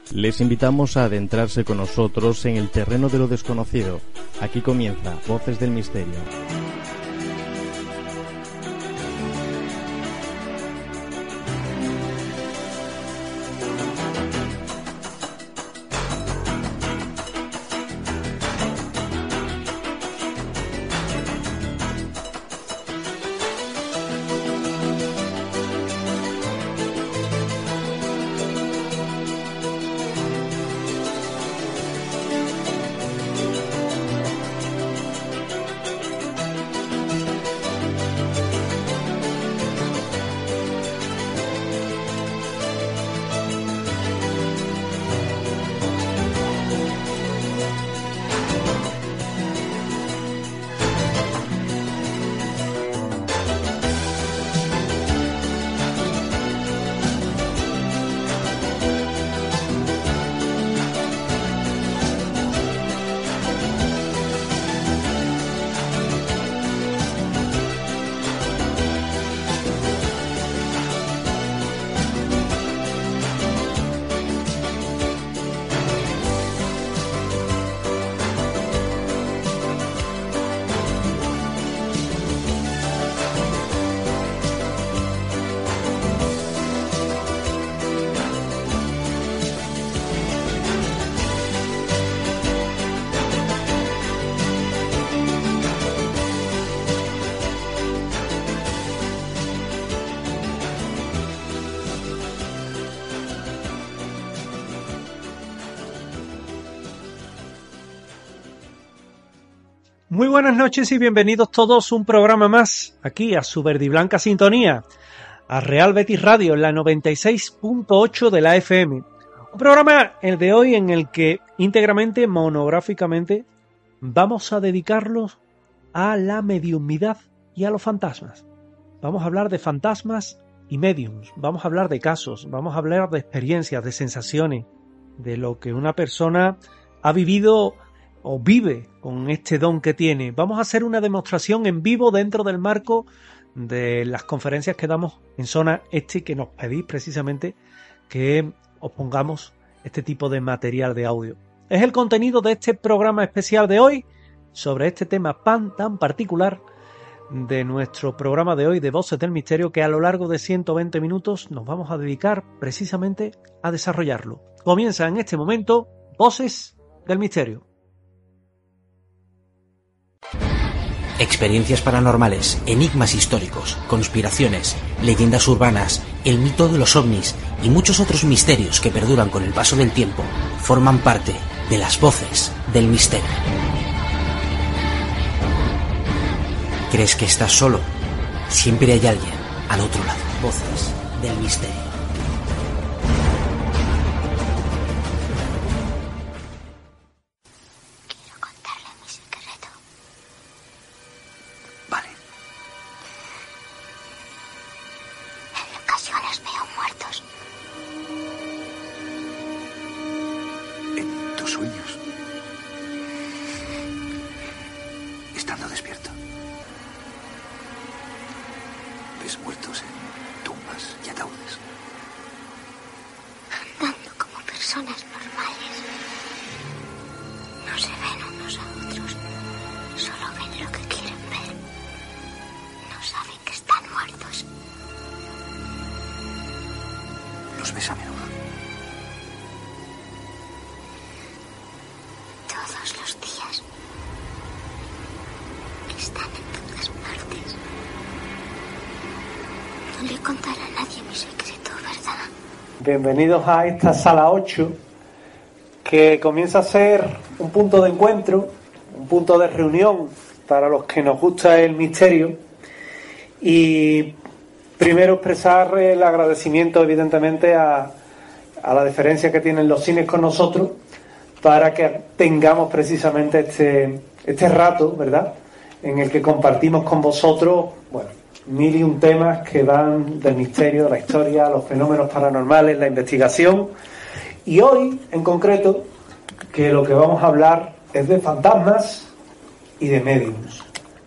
Les invitamos a adentrarse con nosotros en el terreno de lo desconocido. Aquí comienza Voces del Misterio. Muy buenas noches y bienvenidos todos a un programa más, aquí a su verde y blanca sintonía, a Real Betis Radio en la 96.8 de la FM. Un programa, el de hoy, en el que íntegramente, monográficamente, vamos a dedicarlos a la mediumnidad y a los fantasmas. Vamos a hablar de fantasmas y mediums, vamos a hablar de casos, vamos a hablar de experiencias, de sensaciones, de lo que una persona ha vivido o vive con este don que tiene. Vamos a hacer una demostración en vivo dentro del marco de las conferencias que damos en Zona Este, que nos pedís precisamente que os pongamos este tipo de material de audio. Es el contenido de este programa especial de hoy sobre este tema tan particular de nuestro programa de hoy de Voces del Misterio, que a lo largo de 120 minutos nos vamos a dedicar precisamente a desarrollarlo. Comienza en este momento Voces del Misterio. Experiencias paranormales, enigmas históricos, conspiraciones, leyendas urbanas, el mito de los ovnis y muchos otros misterios que perduran con el paso del tiempo forman parte de las Voces del Misterio. ¿Crees que estás solo? Siempre hay alguien al otro lado. Voces del Misterio. Bienvenidos a esta sala 8, que comienza a ser un punto de encuentro, un punto de reunión para los que nos gusta el misterio. Y primero expresar el agradecimiento, evidentemente, a la deferencia que tienen los cines con nosotros, para que tengamos precisamente este rato, ¿verdad?, en el que compartimos con vosotros, bueno, mil y un temas que van del misterio, de la historia, los fenómenos paranormales, la investigación. Y hoy, en concreto, que lo que vamos a hablar es de fantasmas y de mediums.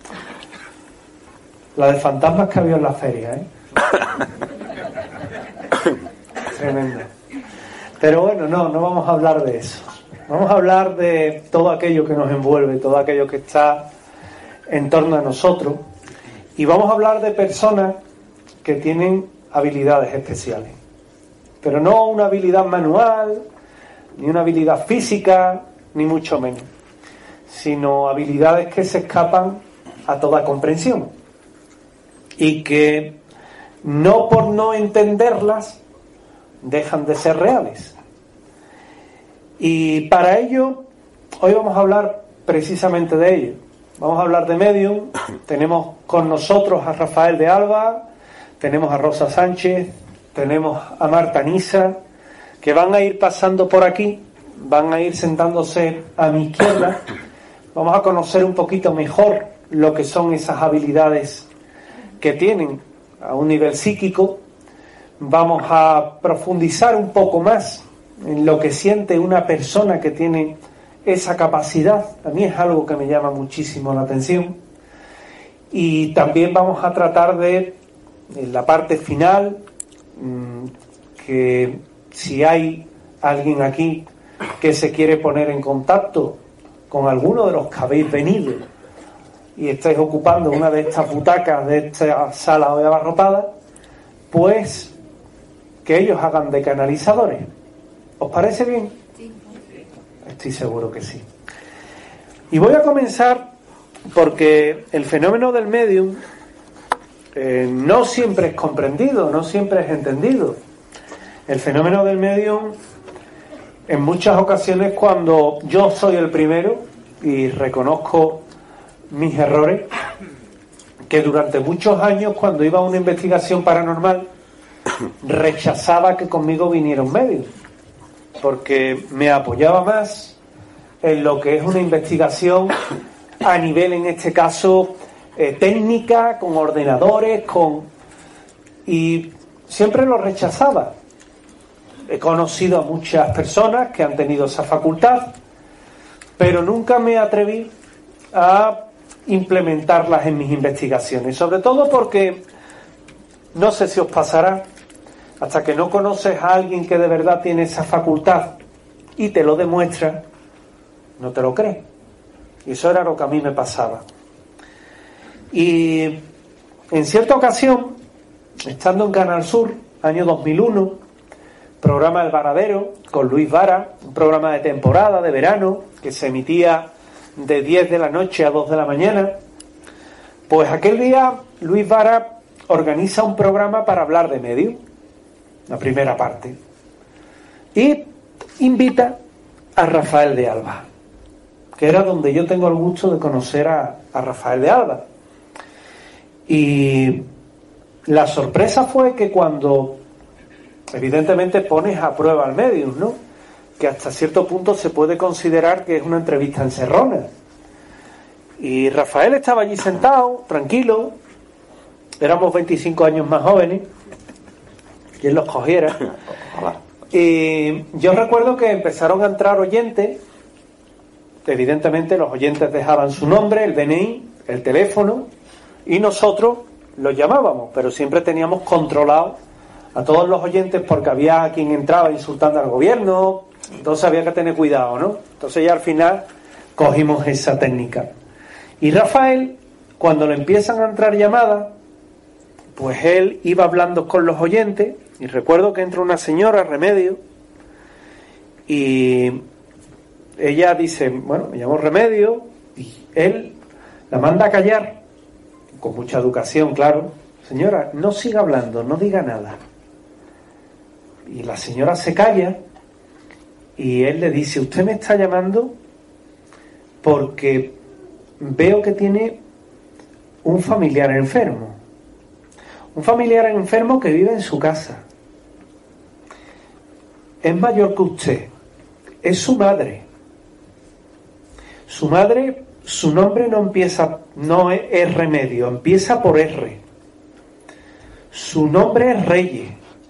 La de fantasmas que había en la feria, ¿eh? Tremenda. Pero bueno, no vamos a hablar de eso. Vamos a hablar de todo aquello que nos envuelve, todo aquello que está en torno a nosotros. Y vamos a hablar de personas que tienen habilidades especiales. Pero no una habilidad manual, ni una habilidad física, ni mucho menos. Sino habilidades que se escapan a toda comprensión. Y que no por no entenderlas dejan de ser reales. Y para ello, hoy vamos a hablar precisamente de ello. Vamos a hablar de medium. Tenemos con nosotros a Rafael de Alba, tenemos a Rosa Sánchez, tenemos a Marta Nisa, que van a ir pasando por aquí, van a ir sentándose a mi izquierda. Vamos a conocer un poquito mejor lo que son esas habilidades que tienen a un nivel psíquico. Vamos a profundizar un poco más en lo que siente una persona que tiene esa capacidad. A mí es algo que me llama muchísimo la atención. Y también vamos a tratar de, en la parte final, que si hay alguien aquí que se quiere poner en contacto con alguno de los que habéis venido y estáis ocupando una de estas butacas de esta sala hoy abarrotada, pues que ellos hagan de canalizadores. ¿Os parece bien? Sí. Estoy seguro que sí. Y voy a comenzar porque el fenómeno del medium no siempre es comprendido, no siempre es entendido. El fenómeno del medium, en muchas ocasiones, cuando yo soy el primero y reconozco mis errores, que durante muchos años, cuando iba a una investigación paranormal, rechazaba que conmigo viniera un medium, porque me apoyaba más en lo que es una investigación a nivel, en este caso, técnica, con ordenadores, y siempre lo rechazaba. He conocido a muchas personas que han tenido esa facultad, pero nunca me atreví a implementarlas en mis investigaciones, sobre todo porque, no sé si os pasará, hasta que no conoces a alguien que de verdad tiene esa facultad y te lo demuestra, no te lo crees. Y eso era lo que a mí me pasaba. Y en cierta ocasión, estando en Canal Sur, año 2001, programa El Varadero, con Luis Vara, un programa de temporada, de verano, que se emitía de 10 de la noche a 2 de la mañana, pues aquel día Luis Vara organiza un programa para hablar de medios, la primera parte, y invita a Rafael de Alba, que era donde yo tengo el gusto de conocer a Rafael de Alba. Y la sorpresa fue que cuando evidentemente pones a prueba al medium, ¿no?, que hasta cierto punto se puede considerar que es una entrevista encerrona, y Rafael estaba allí sentado, tranquilo, éramos 25 años más jóvenes, quien los cogiera. Y yo recuerdo que empezaron a entrar oyentes. Evidentemente los oyentes dejaban su nombre, el DNI, el teléfono, y nosotros los llamábamos, pero siempre teníamos controlado a todos los oyentes porque había quien entraba insultando al gobierno, entonces había que tener cuidado, ¿no? Entonces ya al final cogimos esa técnica. Y Rafael, cuando le empiezan a entrar llamadas, pues él iba hablando con los oyentes, y recuerdo que entra una señora, Remedio, y ella dice, bueno, me llamo Remedio, y él la manda a callar, con mucha educación, claro. Señora, no siga hablando, no diga nada. Y la señora se calla, y él le dice, usted me está llamando porque veo que tiene un familiar enfermo. Un familiar enfermo que vive en su casa. Es mayor que usted. Es su madre. Su madre, su nombre no es Remedio, empieza por R. Su nombre es Reyes.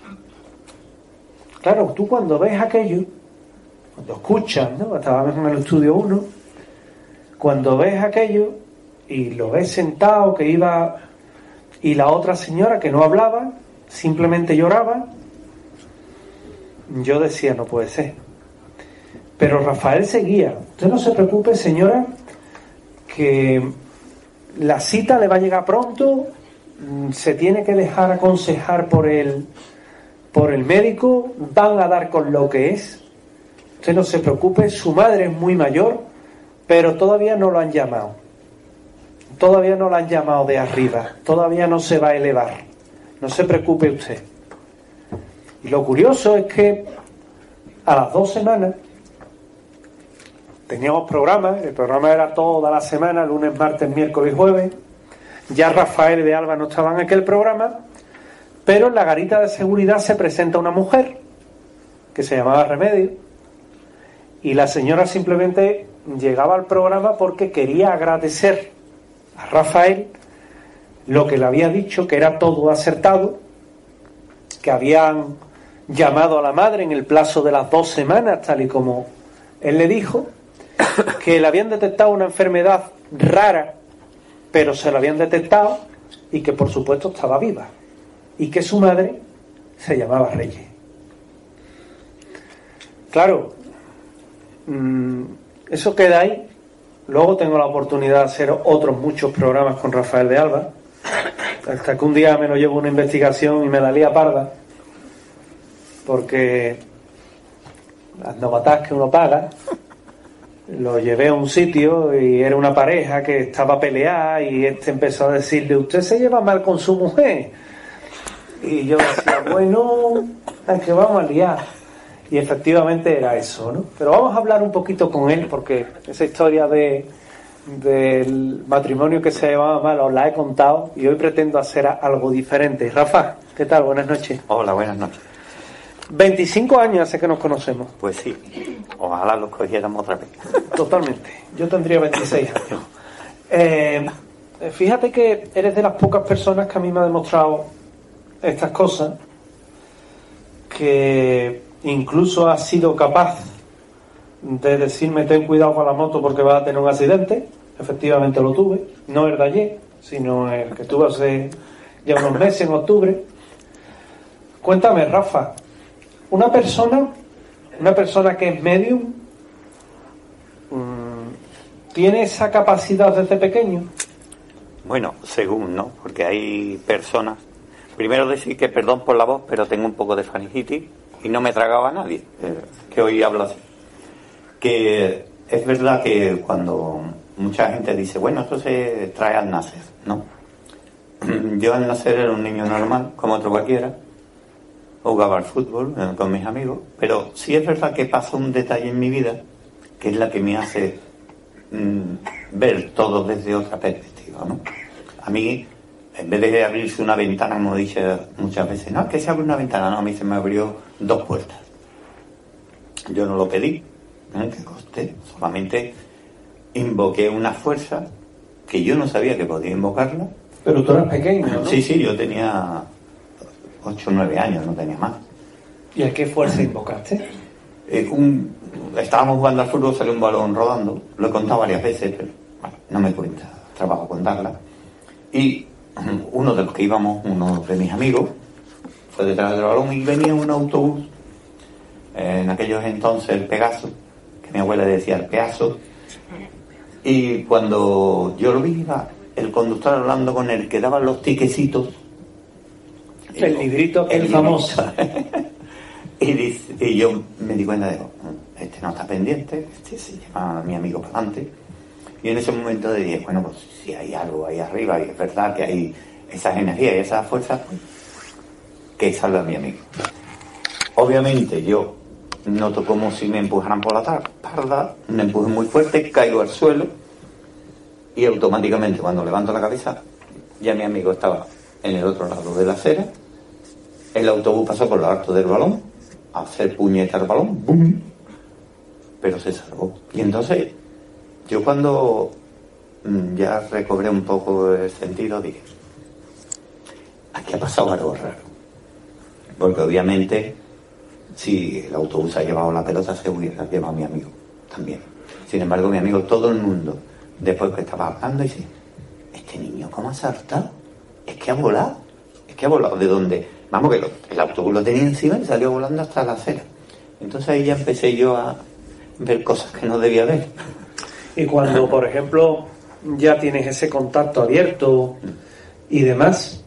Claro, tú cuando ves aquello, cuando escuchas, ¿no? Estábamos en el estudio 1, cuando ves aquello y lo ves sentado que iba, y la otra señora que no hablaba, simplemente lloraba, yo decía, no puede ser. Pero Rafael seguía. Usted no se preocupe, señora, que la cita le va a llegar pronto, se tiene que dejar aconsejar por el médico, van a dar con lo que es. Usted no se preocupe, su madre es muy mayor, pero todavía no lo han llamado. Todavía no lo han llamado de arriba, todavía no se va a elevar. No se preocupe usted. Y lo curioso es que a las 2 semanas teníamos programa, el programa era toda la semana, lunes, martes, miércoles y jueves. Ya Rafael de Alba no estaba en aquel programa, pero en la garita de seguridad se presenta una mujer que se llamaba Remedio, y la señora simplemente llegaba al programa porque quería agradecer a Rafael lo que le había dicho, que era todo acertado, que habían llamado a la madre en el plazo de las 2 semanas, tal y como él le dijo, que le habían detectado una enfermedad rara, pero se la habían detectado, y que por supuesto estaba viva, y que su madre se llamaba Reyes. Claro, eso queda ahí. Luego tengo la oportunidad de hacer otros muchos programas con Rafael de Alba, hasta que un día me lo llevo una investigación y me la lía parda, porque las novatas que uno paga, lo llevé a un sitio y era una pareja que estaba peleada, y empezó a decirle, usted se lleva mal con su mujer, y yo decía, bueno, es que vamos a liar. Y efectivamente era eso, ¿no? Pero vamos a hablar un poquito con él, porque esa historia del matrimonio que se llevaba mal os la he contado, y hoy pretendo hacer algo diferente. Rafa, ¿qué tal? Buenas noches. Hola, buenas noches. 25 años hace que nos conocemos. Pues sí, ojalá los cogiéramos otra vez. Totalmente, yo tendría 26 años. Fíjate que eres de las pocas personas que a mí me ha demostrado estas cosas, que incluso has sido capaz de decirme ten cuidado con la moto porque vas a tener un accidente. Efectivamente lo tuve, no el de ayer, sino el que tuve hace ya unos meses, en octubre. Cuéntame, Rafa, una persona que es medium, ¿tiene esa capacidad desde pequeño? Bueno, según, ¿no? Porque hay personas... Primero decir que perdón por la voz, pero tengo un poco de faringitis y no me tragaba a nadie, que hoy hablo así. Que es verdad que cuando mucha gente dice, bueno, esto se trae al nacer, ¿no? Yo al nacer era un niño normal, como otro cualquiera, jugaba al fútbol con mis amigos, pero sí es verdad que pasa un detalle en mi vida que es la que me hace ver todo desde otra perspectiva, ¿no? A mí, en vez de abrirse una ventana, como dice muchas veces, no, es que se abre una ventana, no, a mí se me abrió 2 puertas. Yo no lo pedí, que coste, solamente invoqué una fuerza que yo no sabía que podía invocarla. Pero tú eras pequeño, ¿no? Sí, yo tenía 8 o 9 años, no tenía más. ¿Y a qué fuerza invocaste? Estábamos jugando al fútbol, salió un balón rodando, lo he contado varias veces, pero bueno, no me cuenta trabajo contarla. Y uno de los que íbamos, uno de mis amigos, fue detrás del balón y venía un autobús, en aquellos entonces el Pegaso, que mi abuela decía el Pegaso, y cuando yo lo vi iba el conductor hablando con el que daban los tiquecitos, el librito, el famoso. y yo me di cuenta de, este no está pendiente, este se llama mi amigo para adelante. Y en ese momento dije, bueno, pues si hay algo ahí arriba, y es verdad que hay esas energías y esas fuerzas, pues, que salve a mi amigo. Obviamente yo noto como si me empujaran por la espalda, me empujé muy fuerte, caigo al suelo, y automáticamente cuando levanto la cabeza, ya mi amigo estaba en el otro lado de la acera, el autobús pasó por lo alto del balón, a hacer puñeta al balón, ¡bum!, pero se salvó. Y entonces yo cuando ya recobré un poco el sentido dije, aquí ha pasado algo raro, porque obviamente si el autobús ha llevado la pelota se hubiera llevado a mi amigo también. Sin embargo mi amigo, todo el mundo después que estaba hablando dice, este niño ¿cómo ha saltado? Es que ha volado ¿de dónde? Vamos, que el autobús lo tenía encima y salió volando hasta la acera. Entonces ahí ya empecé yo a ver cosas que no debía ver. Y cuando, por ejemplo, ya tienes ese contacto abierto y demás,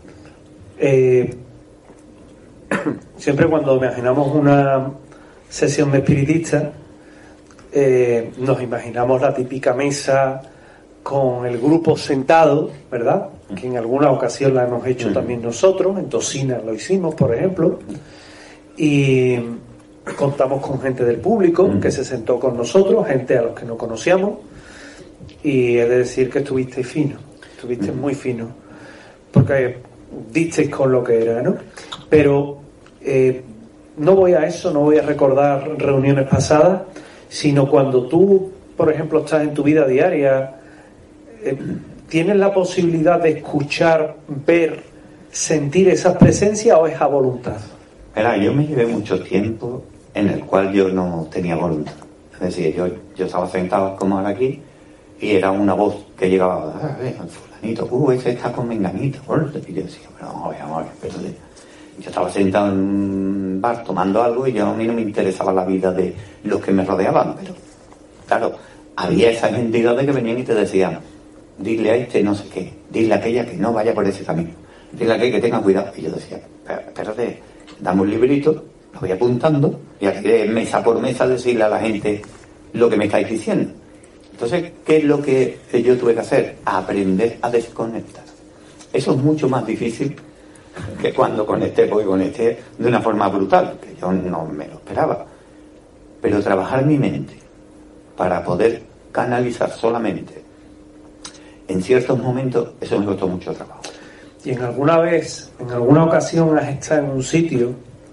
siempre cuando imaginamos una sesión de espiritista, nos imaginamos la típica mesa con el grupo sentado, ¿verdad? Que en alguna ocasión la hemos hecho también nosotros, en Tocina lo hicimos, por ejemplo, y contamos con gente del público que se sentó con nosotros, gente a los que no conocíamos, y he de decir que estuvisteis fino, estuvisteis muy fino, porque disteis con lo que era, ¿no? Pero no voy a eso, no voy a recordar reuniones pasadas, sino cuando tú, por ejemplo, estás en tu vida diaria, ¿tienes la posibilidad de escuchar, ver, sentir esas presencias o es a voluntad? Mira, yo me llevé mucho tiempo en el cual yo no tenía voluntad. Es decir, yo estaba sentado como ahora aquí y era una voz que llegaba, fulanito, ese está con menganito. Y yo decía, pero vamos a ver, espérate. Yo estaba sentado en un bar tomando algo y a mí no me interesaba la vida de los que me rodeaban, pero claro, había esas entidades que venían y te decían, dile a este no sé qué, dile a aquella que no vaya por ese camino, dile a aquella que tenga cuidado. Y yo decía, espérate, dame un librito, lo voy apuntando y aquí de mesa por mesa decirle a la gente lo que me estáis diciendo. Entonces, ¿qué es lo que yo tuve que hacer? Aprender a desconectar. Eso es mucho más difícil que cuando conecté de una forma brutal, que yo no me lo esperaba. Pero trabajar mi mente para poder canalizar solamente en ciertos momentos, eso me costó mucho trabajo. Y en alguna ocasión has estado en un sitio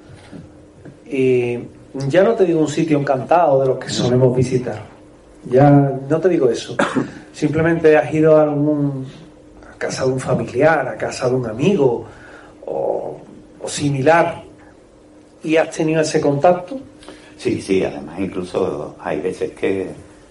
y ya no te digo un sitio encantado de los que solemos visitar, ya no te digo eso, simplemente has ido a casa de un familiar, a casa de un amigo o similar y has tenido ese contacto. Sí, además incluso hay veces que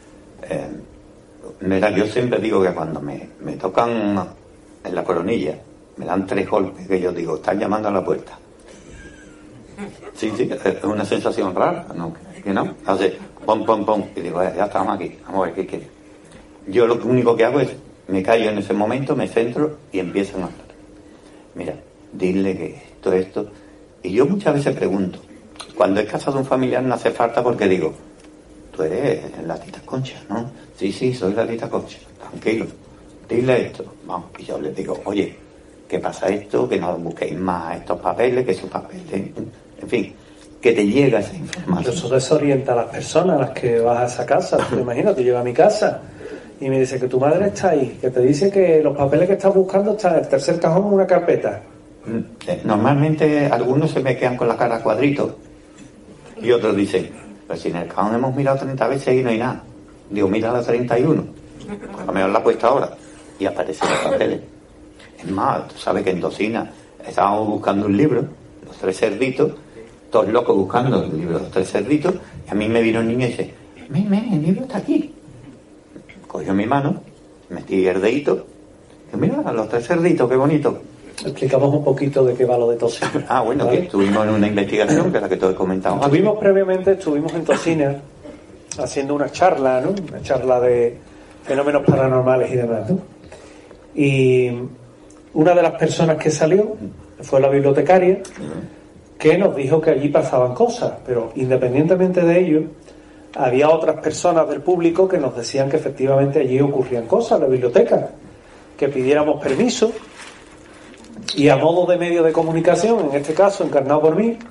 yo siempre digo que cuando me tocan en la coronilla, me dan 3 golpes que yo digo, están llamando a la puerta. Sí, es una sensación rara, ¿no? ¿Que no? Hace pom, pom, pom, y digo, ya estamos aquí, vamos a ver qué quiere. Yo lo único que hago es, me callo en ese momento, me centro y empiezo a hablar. Mira, dile que esto, y yo muchas veces pregunto, cuando es casa de un familiar no hace falta porque digo, tú eres la tita Concha, ¿no? Sí, soy la tita Concha, tranquilo, dile esto, vamos, y yo les digo, oye, ¿qué pasa esto? Que no busquéis más estos papeles, que esos papeles, en fin, que te llega esa información. Eso desorienta a las personas a las que vas a esa casa. Te imagino, te llevo a mi casa y me dice que tu madre está ahí, que te dice que los papeles que estás buscando están en el tercer cajón en una carpeta. Normalmente algunos se me quedan con la cara a cuadritos y otros dicen, pues si en el cajón hemos mirado 30 veces y no hay nada. Digo, mira la 31, pues a lo mejor la he puesto ahora y aparecen los papeles. Es más, tú sabes que en Tocina estábamos buscando un libro, Los 3 cerditos, todos locos buscando el libro de Los 3 cerditos, y a mí me vino un niño y dice, el libro está aquí. Cogió mi mano, metí el dedito, y mira, Los 3 cerditos, qué bonito. Explicamos un poquito de qué va lo de Tocina. Bueno, ¿vale? Que estuvimos en una investigación que es la que te he comentado. Estuvimos en Tocina haciendo una charla, ¿no? Una charla de fenómenos paranormales y demás, ¿no? Y una de las personas que salió fue la bibliotecaria, que nos dijo que allí pasaban cosas, pero independientemente de ello, había otras personas del público que nos decían que efectivamente allí ocurrían cosas en la biblioteca, que pidiéramos permiso y a modo de medio de comunicación, en este caso encarnado por mí,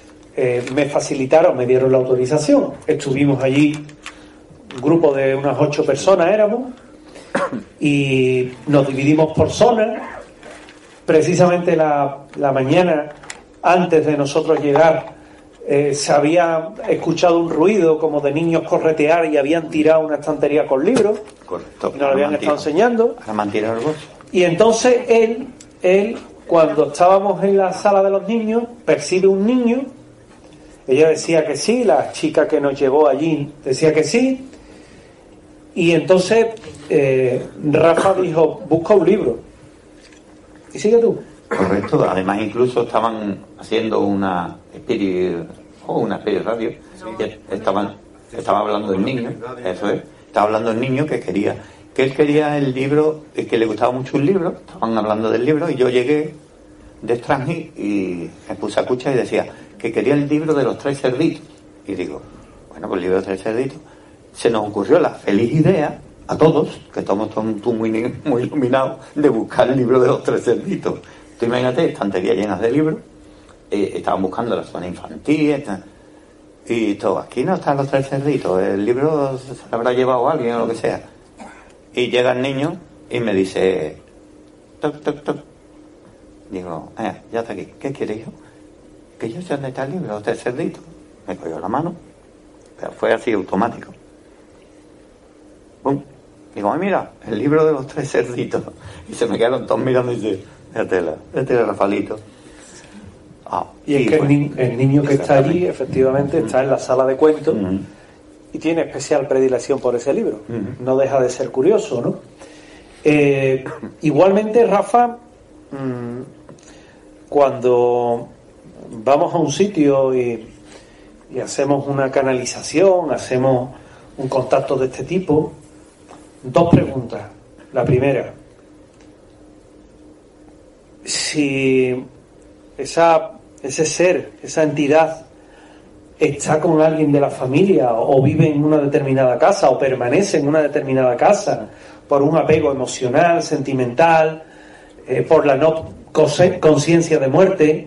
me dieron la autorización. Estuvimos allí, un grupo de unas 8 personas éramos, y nos dividimos por zonas. Precisamente la mañana antes de nosotros llegar se había escuchado un ruido como de niños corretear y habían tirado una estantería con libros. Correcto. Y nos lo habían estado enseñando. Y entonces él, cuando estábamos en la sala de los niños, percibe un niño. Ella decía que sí, la chica que nos llevó allí decía que sí. Y entonces Rafa dijo, busca un libro. Y sigue tú. Correcto, además incluso estaban haciendo una spirit o una especie de radio, estaba hablando del niño, eso es, estaba hablando del niño que él quería el libro, que le gustaba mucho un libro, estaban hablando del libro, y yo llegué de extranjero y me puse a escuchar y decía que quería el libro de los 3 cerditos. Y digo, bueno, pues el libro de los 3 cerditos. Se nos ocurrió la feliz idea, a todos, que estamos todos muy iluminados, de buscar el libro de los 3 cerditos. Tú imagínate, estanterías llenas de libros, estaban buscando la zona infantil, y todo, aquí no están los 3 cerditos, el libro se lo habrá llevado alguien o lo que sea. Y llega el niño y me dice, toc, toc, toc. Digo, ya está aquí, ¿qué quiere, hijo? Que yo sé dónde está el libro, los 3 cerditos. Me cogió la mano, pero fue así automático. ¡Bum! Digo, mira, el libro de los 3 cerditos. Y se me quedaron todos mirando y dice, este Rafaelito. Y es que el niño que está allí, efectivamente, está en la sala de cuentos y tiene especial predilección por ese libro. No deja de ser curioso, ¿no? Igualmente, Rafa, cuando vamos a un sitio y hacemos una canalización, hacemos un contacto de este tipo, 2 preguntas. La primera, si ese ser, esa entidad, está con alguien de la familia o vive en una determinada casa o permanece en una determinada casa por un apego emocional, sentimental, por la no conciencia de muerte,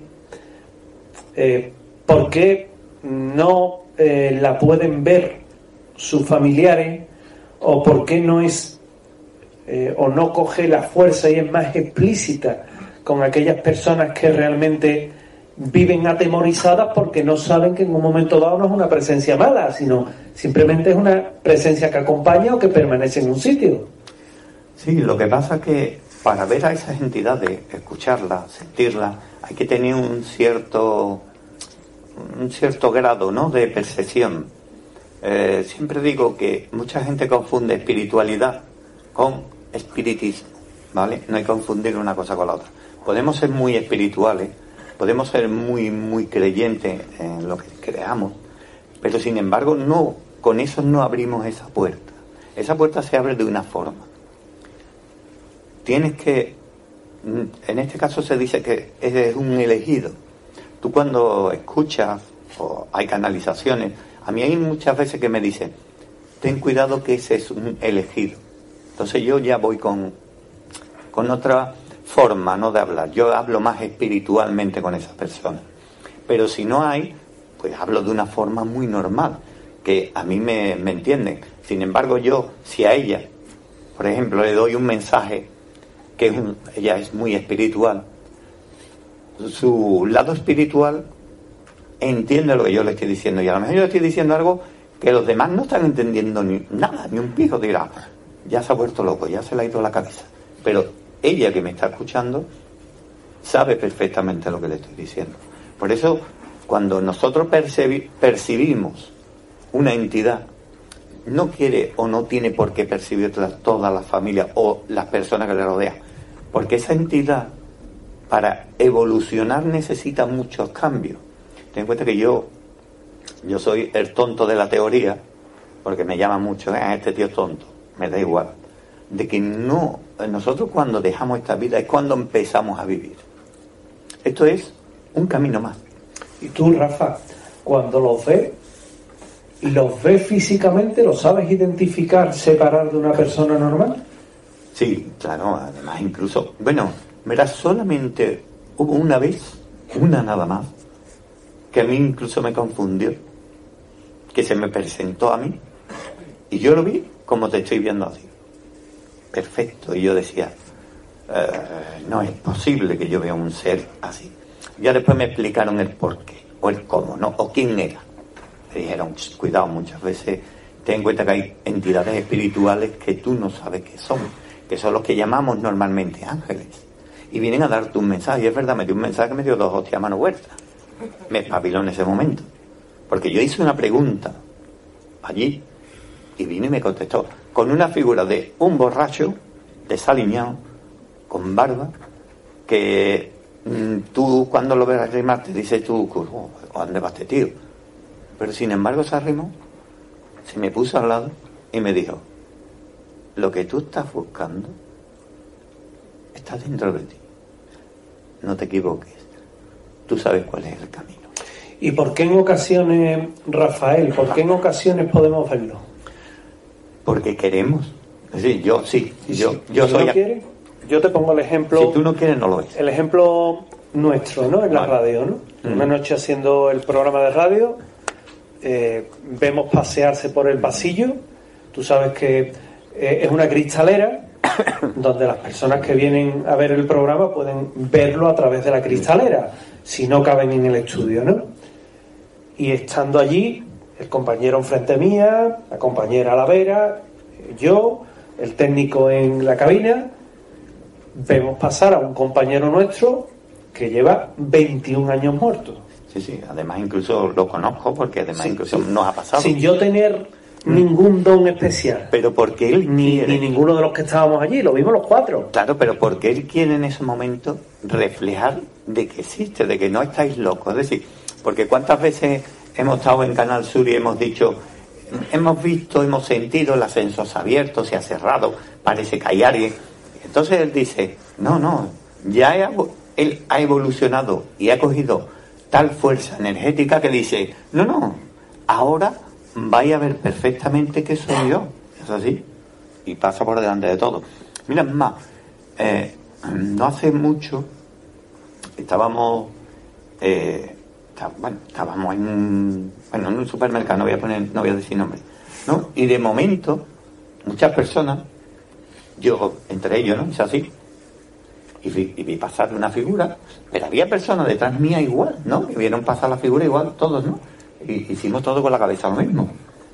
¿por qué no la pueden ver sus familiares, o por qué no es o no coge la fuerza y es más explícita con aquellas personas que realmente viven atemorizadas porque no saben que en un momento dado no es una presencia mala, sino simplemente es una presencia que acompaña o que permanece en un sitio? Sí, lo que pasa es que para ver a esas entidades, escucharlas, sentirlas, hay que tener un cierto grado, ¿no?, de percepción. Siempre digo que mucha gente confunde espiritualidad con espiritismo, ¿vale? No hay que confundir una cosa con la otra. Podemos ser muy espirituales, podemos ser muy creyentes en lo que creamos, pero sin embargo no, con eso no abrimos esa puerta. Esa puerta se abre de una forma. Tienes que, en este caso se dice que eres un elegido. Tú cuando escuchas o hay canalizaciones, a mí hay muchas veces que me dicen, ten cuidado que ese es un elegido. Entonces yo ya voy con otra forma, ¿no?, de hablar. Yo hablo más espiritualmente con esas personas. Pero si no hay, pues hablo de una forma muy normal, que a mí me entienden. Sin embargo, yo, si a ella, por ejemplo, le doy un mensaje, que ella es muy espiritual, su lado espiritual entiende lo que yo le estoy diciendo, y a lo mejor yo le estoy diciendo algo que los demás no están entendiendo nada, ni un pijo. Dirá, ya se ha vuelto loco, ya se le ha ido la cabeza. Pero ella, que me está escuchando, sabe perfectamente lo que le estoy diciendo. Por eso, cuando nosotros percibimos una entidad, no quiere o no tiene por qué percibirla toda la familia o las personas que le rodean, porque esa entidad, para evolucionar, necesita muchos cambios. Ten en cuenta que yo soy el tonto de la teoría, porque me llama mucho, este tío es tonto, me da igual. De que no, nosotros cuando dejamos esta vida es cuando empezamos a vivir. Esto es un camino más. Y tú, Rafa, cuando los ves físicamente, ¿los sabes identificar, separar de una persona normal? Sí, claro, además incluso, bueno, verás, solamente hubo una vez, una nada más, que a mí incluso me confundió, que se me presentó a mí, y yo lo vi como te estoy viendo así. Perfecto, y yo decía, no es posible que yo vea un ser así. Ya después me explicaron el por qué, o el cómo, ¿no?, o quién era. Me dijeron, cuidado, muchas veces ten en cuenta que hay entidades espirituales que tú no sabes qué son, que son los que llamamos normalmente ángeles, y vienen a darte un mensaje. Y es verdad, me dio un mensaje que me dio 2 hostias a mano huerta. Me espabiló en ese momento, porque yo hice una pregunta allí, y vino y me contestó, con una figura de un borracho, desaliñado, con barba, que tú cuando lo ves arrimar te dices tú, ¿a dónde vas, tío? Pero sin embargo se arrimó, se me puso al lado y me dijo: lo que tú estás buscando está dentro de ti. No te equivoques. Tú sabes cuál es el camino. ¿Y por qué en ocasiones, Rafael, por qué en ocasiones podemos verlo? Porque queremos. Es decir, yo sí. Yo soy... ¿No quieres? Yo te pongo el ejemplo... Si tú no quieres, no lo es. El ejemplo nuestro, ¿no? En la radio, ¿no? Una noche haciendo el programa de radio, vemos pasearse por el pasillo. Tú sabes que es una cristalera donde las personas que vienen a ver el programa pueden verlo a través de la cristalera, si no caben en el estudio, ¿no? Y estando allí, el compañero enfrente mía, la compañera a la vera, yo, el técnico en la cabina, vemos pasar a un compañero nuestro que lleva 21 años muerto. Sí, además incluso lo conozco, porque además incluso nos ha pasado. Sin yo tener ningún don especial. Pero porque él quiere... Ni ninguno de los que estábamos allí, lo vimos los cuatro. Claro, pero porque él quiere en ese momento reflejar de que existe, de que no estáis locos. Es decir, porque cuántas veces hemos estado en Canal Sur y hemos dicho, hemos visto, hemos sentido, el ascensor se ha abierto, se ha cerrado, parece que hay alguien. Entonces él dice, no, él ha evolucionado y ha cogido tal fuerza energética que dice, no, ahora vais a ver perfectamente que soy yo. Es así. Y pasa por delante de todo. Mira, más, no hace mucho estábamos en un supermercado, no voy a decir nombre, ¿no? Y de momento muchas personas, yo entre ellos, ¿no? Es así, y vi pasar una figura, pero había personas detrás mía igual, ¿no? Que vieron pasar la figura igual, todos, ¿no? Y hicimos todo con la cabeza lo mismo.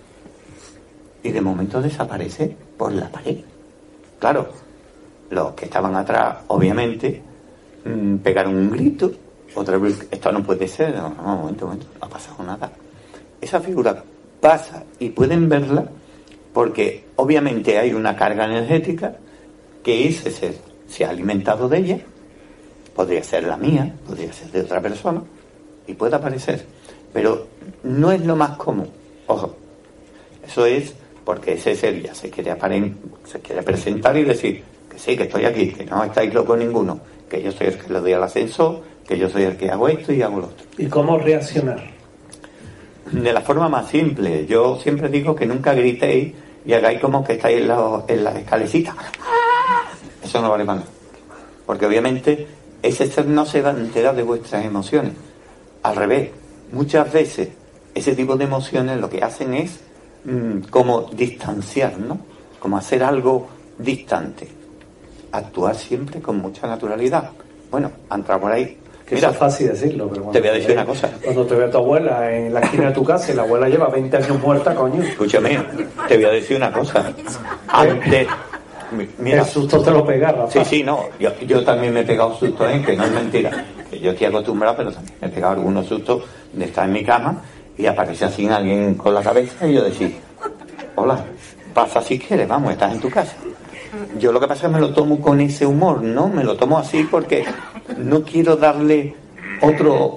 Y de momento desaparece por la pared. Claro, los que estaban atrás, obviamente, pegaron un grito. Otra vez, esto no puede ser. No, momento, no ha pasado nada. Esa figura pasa y pueden verla porque obviamente hay una carga energética que ese ser se ha alimentado de ella. Podría ser la mía, podría ser de otra persona, y puede aparecer. Pero no es lo más común. Ojo, eso es porque ese ser ya se quiere presentar y decir que sí, que estoy aquí, que no estáis locos ninguno, que yo soy el que le doy al ascensor, que yo soy el que hago esto y hago lo otro. ¿Y cómo reaccionar? De la forma más simple. Yo siempre digo que nunca gritéis y hagáis como que estáis en la escalecita. Eso no vale para nada. Porque obviamente ese ser no se va a enterar de vuestras emociones. Al revés, muchas veces ese tipo de emociones lo que hacen es como distanciar, ¿no? Como hacer algo distante. Actuar siempre con mucha naturalidad. Bueno, entra por ahí. Que mira, eso es fácil decirlo, pero te voy a decir una cosa. Cuando te ve a tu abuela en la esquina de tu casa y la abuela lleva 20 años muerta, coño. Escúchame, te voy a decir una cosa. Antes, mira, el susto te lo pega, Rafa. Sí, no. Yo también me he pegado sustos, que no es mentira. Que yo estoy acostumbrado, pero también me he pegado algunos sustos de estar en mi cama y aparece así alguien con la cabeza y yo decir, hola, pasa si quieres, vamos, estás en tu casa. Yo lo que pasa es que me lo tomo con ese humor, ¿no? Me lo tomo así porque no quiero darle otro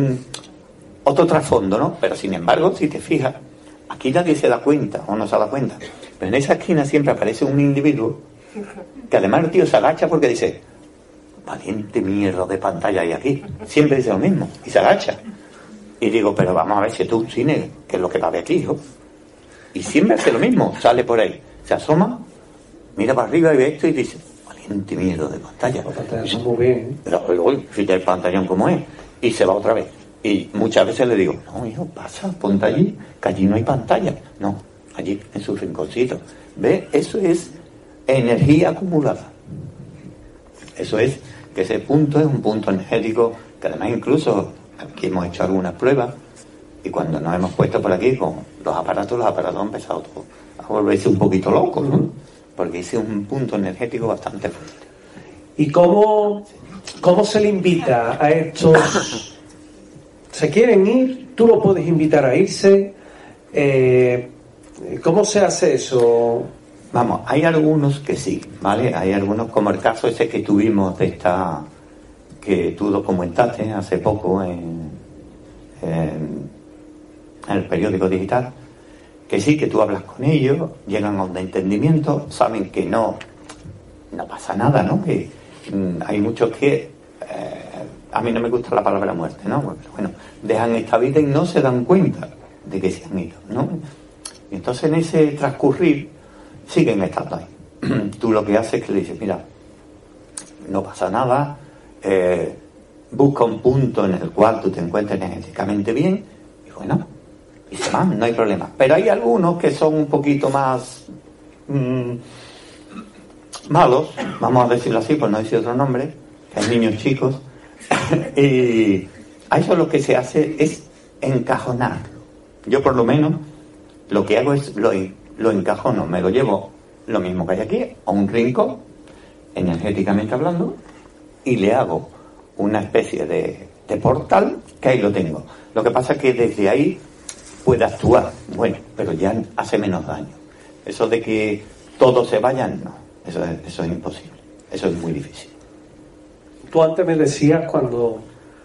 trasfondo, ¿no? Pero sin embargo, si te fijas, aquí nadie se da cuenta o no se da cuenta. Pero en esa esquina siempre aparece un individuo que además el tío se agacha porque dice, valiente mierda de pantalla hay aquí. Siempre dice lo mismo y se agacha. Y digo, pero vamos a ver si tú cine, que es lo que va a ver aquí, hijo. Y siempre hace lo mismo, sale por ahí, se asoma, mira para arriba y ve esto y dice, valiente miedo de pantalla. Las pantallas son muy bien. Pero fíjate el pantallón como es. Y se va otra vez. Y muchas veces le digo, no, hijo, pasa, ponte allí, que allí no hay pantalla. No, allí en su rinconcito. ¿Ves? Eso es energía acumulada. Eso es, que ese punto es un punto energético, que además incluso aquí hemos hecho algunas pruebas, y cuando nos hemos puesto por aquí con los aparatos han empezado todo a volverse un poquito locos, ¿no? Porque ese es un punto energético bastante fuerte. ¿Y cómo se le invita a estos? ¿Se quieren ir? ¿Tú lo puedes invitar a irse? ¿Cómo se hace eso? Vamos, hay algunos que sí, ¿vale? Hay algunos, como el caso ese que tuvimos de esta, que tú documentaste hace poco en en el periódico digital, que sí, que tú hablas con ellos, llegan a un entendimiento, saben que no pasa nada, ¿no? Que hay muchos que, a mí no me gusta la palabra muerte, ¿no? Pero bueno, dejan esta vida y no se dan cuenta de que se han ido, ¿no? Y entonces en ese transcurrir siguen estando ahí. Tú lo que haces es que le dices, mira, no pasa nada, busca un punto en el cual tú te encuentres energéticamente bien, y bueno, y se van, no hay problema. Pero hay algunos que son un poquito más malos, vamos a decirlo así, por no decir otro nombre, que hay niños chicos, y a eso lo que se hace es encajonarlo. Yo por lo menos lo que hago es lo encajono, me lo llevo lo mismo que hay aquí, a un rincón, energéticamente hablando, y le hago una especie de portal, que ahí lo tengo. Lo que pasa es que desde ahí puede actuar, bueno, pero ya hace menos daño. Eso de que todos se vayan, no, eso es imposible, eso es muy difícil. Tú antes me decías, cuando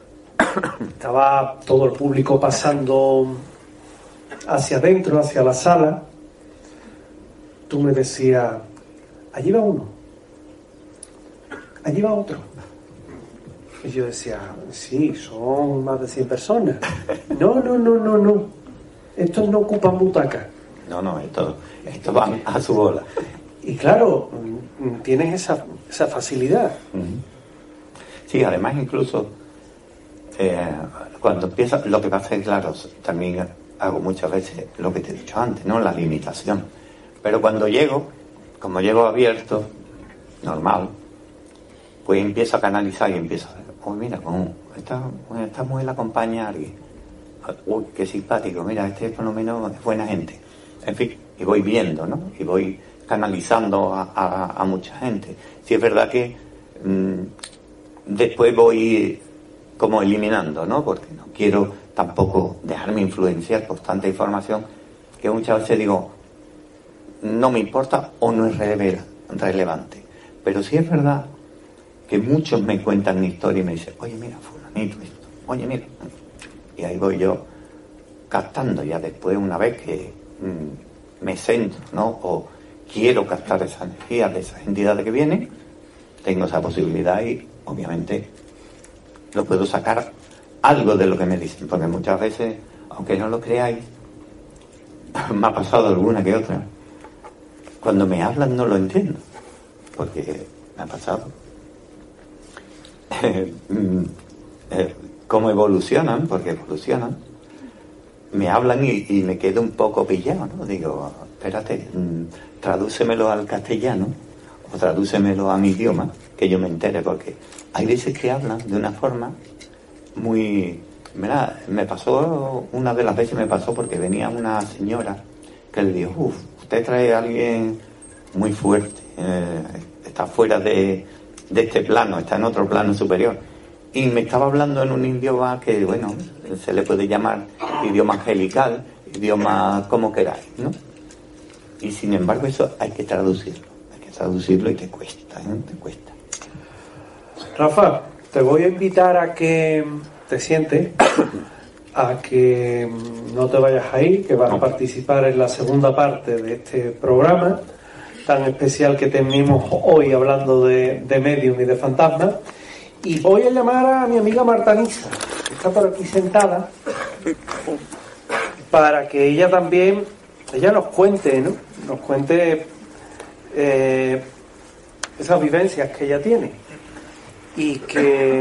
estaba todo el público pasando hacia adentro, hacia la sala, tú me decías, allí va uno, allí va otro. Y yo decía, sí, son más de 100 personas. No. Estos no ocupan butacas. No, estos van a su bola. Y claro, tienes esa facilidad. Sí, además incluso cuando empieza, lo que pasa es, claro, también hago muchas veces lo que te he dicho antes, ¿no? La limitación. Pero cuando llego, como llego abierto, normal, pues empiezo a canalizar y empiezo a ver, oh, mira, esta mujer la acompaña a alguien. Uy, qué simpático, mira, este por lo menos es buena gente. En fin, y voy viendo, ¿no? Y voy canalizando a mucha gente. Sí, es verdad que después voy como eliminando, ¿no? Porque no quiero tampoco dejarme influenciar por tanta información que muchas veces digo, no me importa o no es relevante. Pero sí es verdad que muchos me cuentan mi historia y me dicen, oye, mira, fulanito, esto, oye, mira. Y ahí voy yo captando ya después, una vez que me centro, ¿no? O quiero captar esa energía de esas entidades que vienen, tengo esa posibilidad y obviamente lo puedo sacar algo de lo que me dicen, porque muchas veces, aunque no lo creáis, me ha pasado alguna que otra. Cuando me hablan no lo entiendo, porque me ha pasado. Cómo evolucionan, porque evolucionan, me hablan y me quedo un poco pillado, ¿no? Digo, espérate, tradúcemelo al castellano o tradúcemelo a mi idioma, que yo me entere, porque hay veces que hablan de una forma muy... Mira, me pasó, una de las veces me pasó porque venía una señora que le dijo, usted trae a alguien muy fuerte, está fuera de este plano, está en otro plano superior. Y me estaba hablando en un idioma que, bueno, se le puede llamar idioma angelical, idioma como queráis, ¿no? Y sin embargo eso hay que traducirlo y te cuesta, ¿eh? Te cuesta. Rafa, te voy a invitar a que te sientes, a que no te vayas a ir, que vas a participar en la segunda parte de este programa tan especial que tenemos hoy hablando de medium y de fantasmas. Y voy a llamar a mi amiga Marta Nisa, que está por aquí sentada, para que ella también, nos cuente, ¿no? Nos cuente esas vivencias que ella tiene. Y que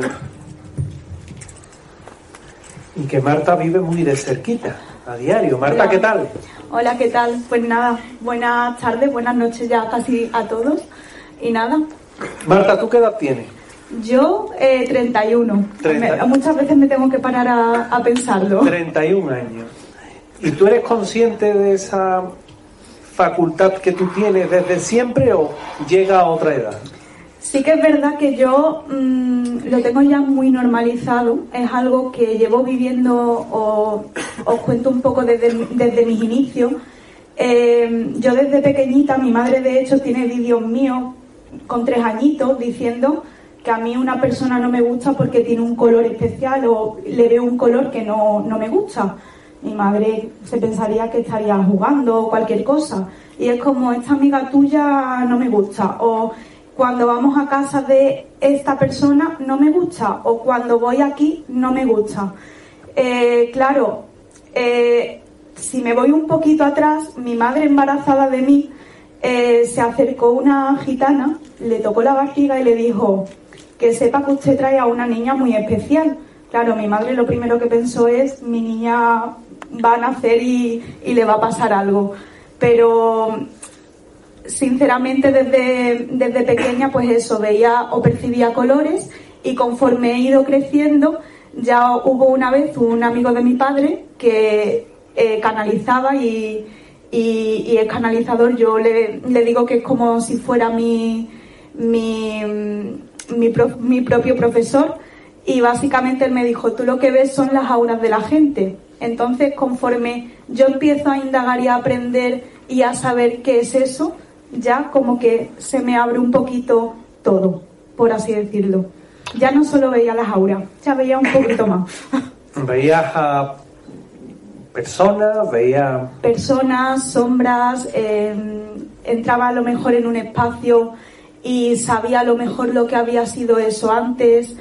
Marta vive muy de cerquita, a diario. Marta, hola. ¿Qué tal? Hola, ¿qué tal? Pues nada, buenas tardes, buenas noches ya casi a todos. Y nada. Marta, ¿tú qué edad tienes? Yo, 31. Muchas veces me tengo que parar a pensarlo. 31 años. ¿Y tú eres consciente de esa facultad que tú tienes desde siempre o llega a otra edad? Sí que es verdad que yo lo tengo ya muy normalizado. Es algo que llevo viviendo, os cuento un poco desde mis inicios. Yo desde pequeñita, mi madre de hecho tiene vídeos míos con 3 añitos diciendo que a mí una persona no me gusta porque tiene un color especial o le veo un color que no me gusta. Mi madre se pensaría que estaría jugando o cualquier cosa. Y es como, esta amiga tuya no me gusta. O cuando vamos a casa de esta persona no me gusta. O cuando voy aquí no me gusta. Claro, si me voy un poquito atrás, mi madre embarazada de mí se acercó una gitana, le tocó la barriga y le dijo que sepa que usted trae a una niña muy especial. Claro, mi madre lo primero que pensó es, mi niña va a nacer y le va a pasar algo. Pero sinceramente desde pequeña pues eso, veía o percibía colores, y conforme he ido creciendo ya hubo una vez un amigo de mi padre que canalizaba y es canalizador. Yo le digo que es como si fuera mi propio profesor, y básicamente él me dijo, tú lo que ves son las auras de la gente. Entonces, conforme yo empiezo a indagar y a aprender y a saber qué es eso, ya como que se me abre un poquito todo, por así decirlo. Ya no solo veía las auras, ya veía un poquito más. ¿Veías a personas, sombras? Entraba a lo mejor en un espacio y sabía a lo mejor lo que había sido eso antes.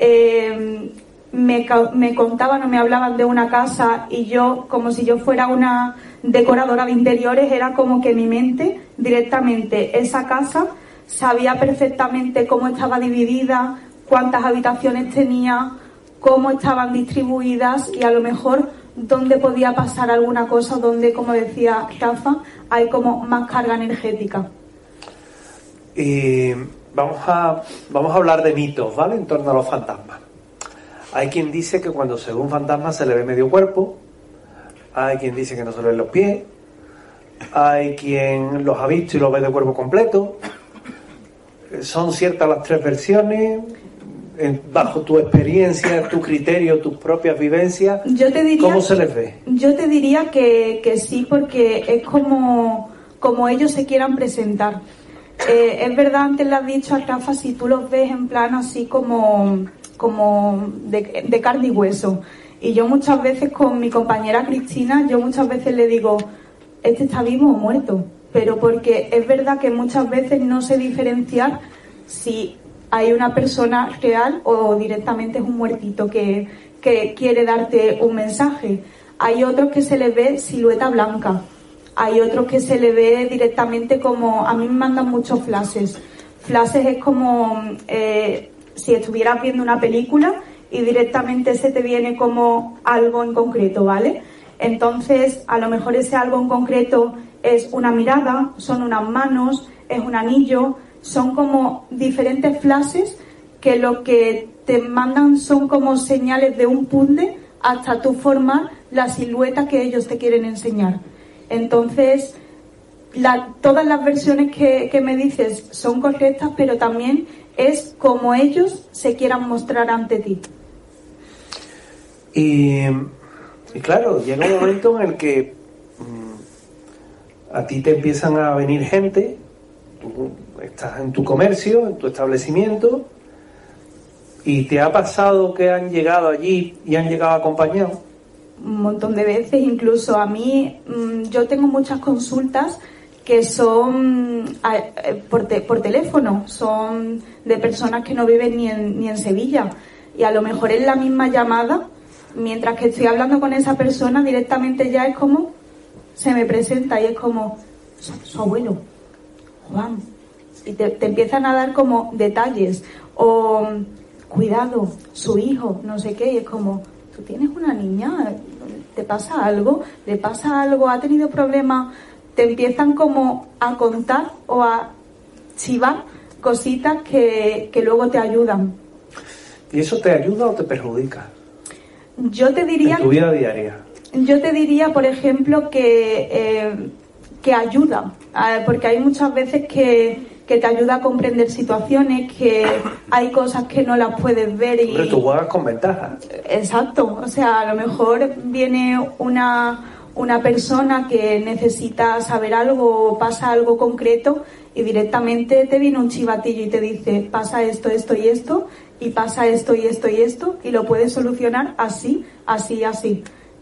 Me contaban o me hablaban de una casa, y yo, como si yo fuera una decoradora de interiores, era como que mi mente directamente, esa casa, sabía perfectamente cómo estaba dividida, cuántas habitaciones tenía, cómo estaban distribuidas, y a lo mejor dónde podía pasar alguna cosa, donde, como decía Rafa, hay como más carga energética. Y vamos a hablar de mitos, ¿vale?, en torno a los fantasmas. Hay quien dice que cuando se ve un fantasma se le ve medio cuerpo, hay quien dice que no se le ven los pies, hay quien los ha visto y los ve de cuerpo completo. ¿Son ciertas las tres versiones? Bajo tu experiencia, tu criterio, tus propias vivencias, ¿cómo se les ve? Yo te diría que sí, porque es como ellos se quieran presentar. Es verdad, antes le has dicho a Rafa, si tú los ves en plan así como de carne y hueso. Y yo muchas veces con mi compañera Cristina, yo muchas veces le digo, ¿este está vivo o muerto? Pero porque es verdad que muchas veces no sé diferenciar si hay una persona real o directamente es un muertito que quiere darte un mensaje. Hay otros que se les ve silueta blanca, hay otros que se le ve directamente como, a mí me mandan muchos flashes. Flashes es como si estuvieras viendo una película y directamente se te viene como algo en concreto, ¿vale? Entonces, a lo mejor ese algo en concreto es una mirada, son unas manos, es un anillo, son como diferentes flashes que lo que te mandan son como señales de un puzzle hasta tú formar la silueta que ellos te quieren enseñar. Entonces, todas las versiones que me dices son correctas, pero también es como ellos se quieran mostrar ante ti. Y claro, llega un momento en el que a ti te empiezan a venir gente, tú estás en tu comercio, en tu establecimiento, y te ha pasado que han llegado allí y han llegado acompañados. Un montón de veces, incluso a mí, yo tengo muchas consultas que son por teléfono, son de personas que no viven ni en Sevilla, y a lo mejor en la misma llamada, mientras que estoy hablando con esa persona, directamente ya es como se me presenta y es como su abuelo, Juan, y te empiezan a dar como detalles, o cuidado, su hijo, no sé qué, y es como, tú tienes una niña, ¿te pasa algo? ¿Le pasa algo? ¿Ha tenido problemas? Te empiezan como a contar o a chivar cositas que luego te ayudan. ¿Y eso te ayuda o te perjudica? Yo te diría, en tu vida diaria. Yo te diría, por ejemplo, que ayuda, porque hay muchas veces que te ayuda a comprender situaciones, que hay cosas que no las puedes ver y... Pero tú juegas con ventaja. Exacto, o sea, a lo mejor viene una persona que necesita saber algo o pasa algo concreto y directamente te viene un chivatillo y te dice, pasa esto, esto y esto, y pasa esto y esto y esto, y lo puedes solucionar así, así, así.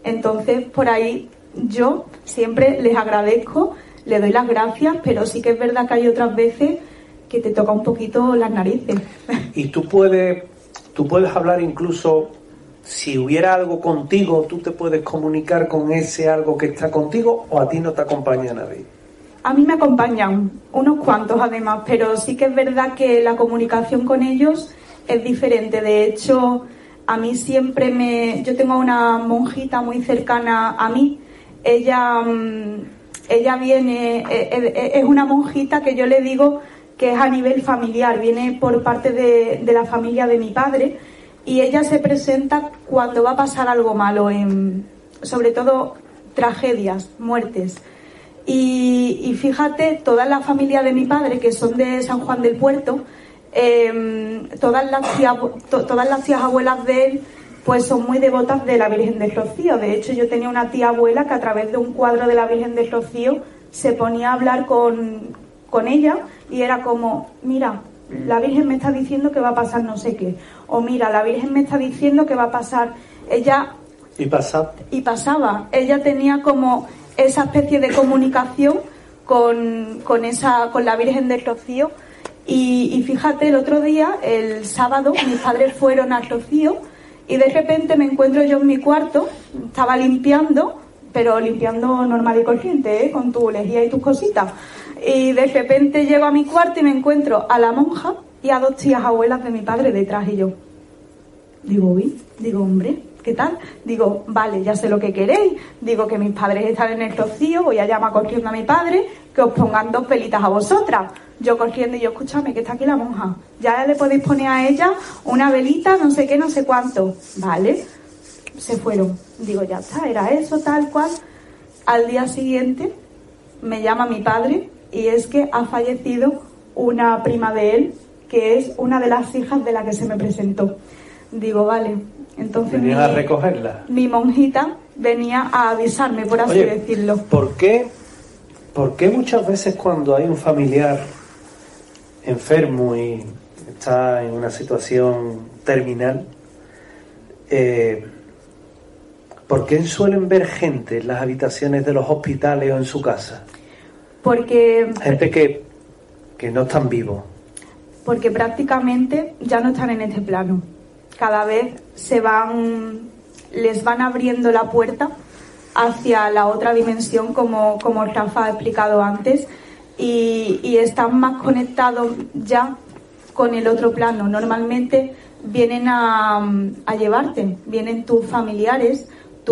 Entonces, por ahí yo siempre les agradezco, les doy las gracias, pero sí que es verdad que hay otras veces que te toca un poquito las narices. Y tú puedes hablar incluso, si hubiera algo contigo, tú te puedes comunicar con ese algo que está contigo, o a ti no te acompaña nadie. A mí me acompañan unos cuantos además, pero sí que es verdad que la comunicación con ellos es diferente. De hecho, a mí siempre yo tengo una monjita muy cercana a mí. Ella viene, es una monjita que yo le digo que es a nivel familiar, viene por parte de la familia de mi padre, y ella se presenta cuando va a pasar algo malo, sobre todo tragedias, muertes. Y fíjate, toda la familia de mi padre, que son de San Juan del Puerto, todas las tías abuelas de él pues son muy devotas de la Virgen del Rocío. De hecho, yo tenía una tía abuela que a través de un cuadro de la Virgen del Rocío se ponía a hablar con ella, y era como, mira, la Virgen me está diciendo que va a pasar no sé qué, o mira, la Virgen me está diciendo que va a pasar. Ella... ¿Y pasaba? Ella tenía como esa especie de comunicación con la Virgen del Rocío. Y fíjate, el otro día, el sábado, mis padres fueron al Rocío, y de repente me encuentro yo en mi cuarto, estaba limpiando, pero limpiando normal y corriente, con tu lejía y tus cositas. Y de repente llego a mi cuarto y me encuentro a la monja y a 2 tías abuelas de mi padre detrás, y yo digo, hombre, ¿qué tal? Digo, vale, ya sé lo que queréis. Digo, que mis padres están en el Rocío, voy a llamar corriendo a mi padre que os pongan 2 velitas a vosotras. Yo corriendo, y yo, escúchame, que está aquí la monja, ya le podéis poner a ella una velita, no sé qué, no sé cuánto. Vale, se fueron. Digo, ya está, era eso, tal cual. Al día siguiente me llama mi padre, y es que ha fallecido una prima de él, que es una de las hijas de la que se me presentó. Digo, vale, entonces ¿Venía a recogerla? Mi monjita venía a avisarme, por así decirlo. ¿Por qué muchas veces cuando hay un familiar enfermo y está en una situación terminal, ¿por qué suelen ver gente en las habitaciones de los hospitales o en su casa? Porque... Gente que no están vivos. Porque prácticamente ya no están en este plano. Cada vez les van abriendo la puerta hacia la otra dimensión, como Rafa ha explicado antes, y están más conectados ya con el otro plano. Normalmente vienen a llevarte, vienen tus familiares,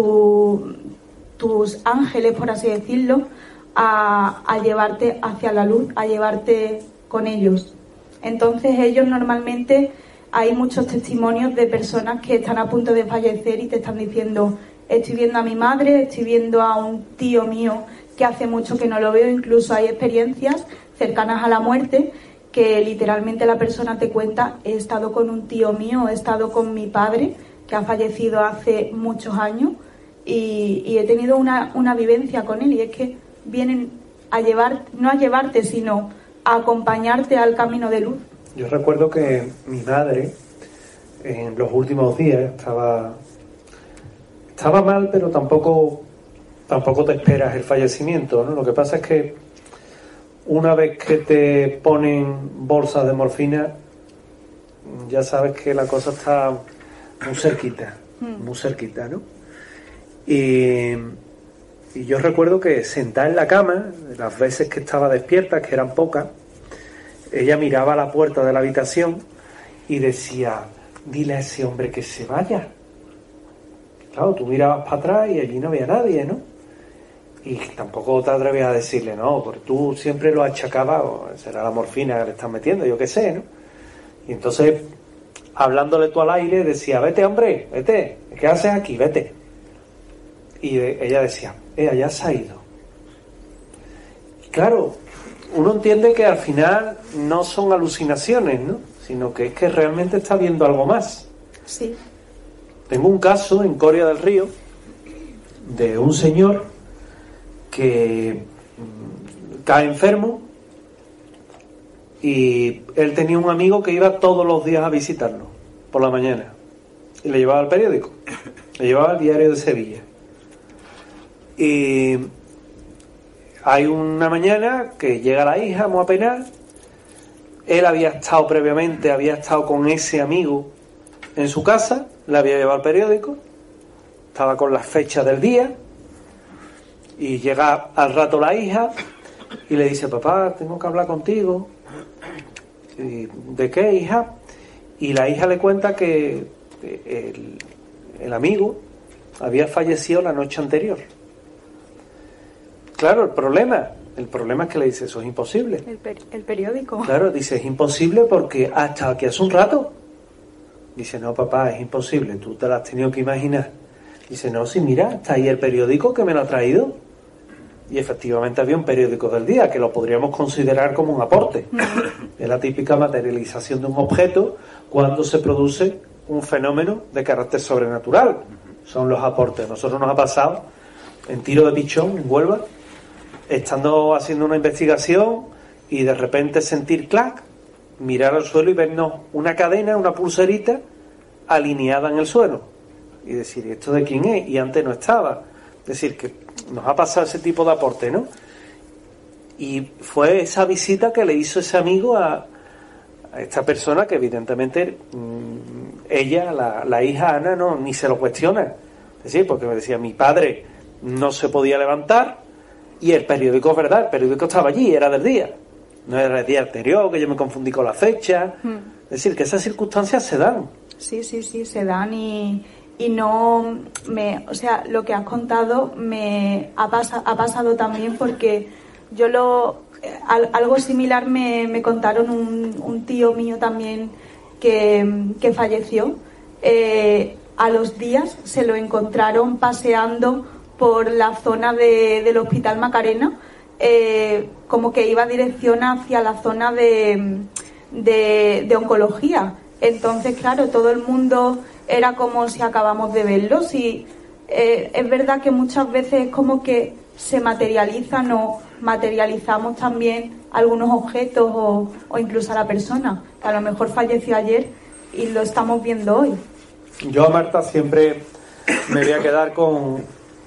tus ángeles, por así decirlo, a llevarte hacia la luz, a llevarte con ellos. Entonces ellos normalmente, hay muchos testimonios de personas que están a punto de fallecer y te están diciendo, estoy viendo a mi madre, estoy viendo a un tío mío que hace mucho que no lo veo. Incluso hay experiencias cercanas a la muerte que literalmente la persona te cuenta, he estado con un tío mío, he estado con mi padre que ha fallecido hace muchos años, y he tenido una vivencia con él, y es que vienen a no a llevarte, sino a acompañarte al camino de luz. Yo recuerdo que mi madre en los últimos días estaba mal, pero tampoco te esperas el fallecimiento, ¿no? Lo que pasa es que una vez que te ponen bolsas de morfina, ya sabes que la cosa está muy cerquita, ¿no? Y yo recuerdo que sentada en la cama, las veces que estaba despierta, que eran pocas, ella miraba a la puerta de la habitación y decía, dile a ese hombre que se vaya. Claro, tú mirabas para atrás y allí no había nadie, ¿no? Y tampoco te atrevías a decirle, no, porque tú siempre lo achacabas, será la morfina que le estás metiendo, yo qué sé, ¿no? Y entonces, hablándole tú al aire, decía, vete, hombre, vete, ¿qué haces aquí? Vete. Y ella decía, ya se ha ido. Y claro, uno entiende que al final no son alucinaciones, ¿no? Sino que es que realmente está viendo algo más. Sí. Tengo un caso en Coria del Río de un señor que cae enfermo, y él tenía un amigo que iba todos los días a visitarlo por la mañana y le llevaba el periódico, le llevaba el Diario de Sevilla. Y hay una mañana que llega la hija, muy apenada. Él había estado con ese amigo en su casa, le había llevado el periódico, estaba con las fechas del día, y llega al rato la hija y le dice: papá, tengo que hablar contigo. Y, ¿de qué, hija? Y la hija le cuenta que el amigo había fallecido la noche anterior. Claro, el problema es que le dice: eso es imposible. El periódico. Claro, dice: es imposible porque hasta aquí hace un rato. Dice: no, papá, es imposible, tú te lo has tenido que imaginar. Dice: no, sí, mira, está ahí el periódico que me lo ha traído. Y efectivamente había un periódico del día, que lo podríamos considerar como un aporte. Es la típica materialización de un objeto cuando se produce un fenómeno de carácter sobrenatural. Son los aportes. A nosotros nos ha pasado en Tiro de Pichón, en Huelva, estando haciendo una investigación y de repente sentir clac, mirar al suelo y vernos una cadena, una pulserita alineada en el suelo. Y decir: ¿y esto de quién es? Y antes no estaba. Es decir, que nos ha pasado ese tipo de aporte, ¿no? Y fue esa visita que le hizo ese amigo a esta persona que evidentemente ella, la hija Ana, no ni se lo cuestiona. Es decir, porque me decía: mi padre no se podía levantar y el periódico, es verdad, el periódico estaba allí, era del día. No era el día anterior, que yo me confundí con la fecha. Es decir, que esas circunstancias se dan. Sí, se dan y no me, o sea, lo que has contado me ha pasado también, porque yo algo similar me contaron un tío mío también que falleció. A los días se lo encontraron paseando por la zona del Hospital Macarena, como que iba dirección hacia la zona de oncología. Entonces, claro, todo el mundo era como si acabamos de verlo. Sí, es verdad que muchas veces es como que se materializan o materializamos también algunos objetos o incluso a la persona, que a lo mejor falleció ayer y lo estamos viendo hoy. Yo a Marta siempre me voy a quedar con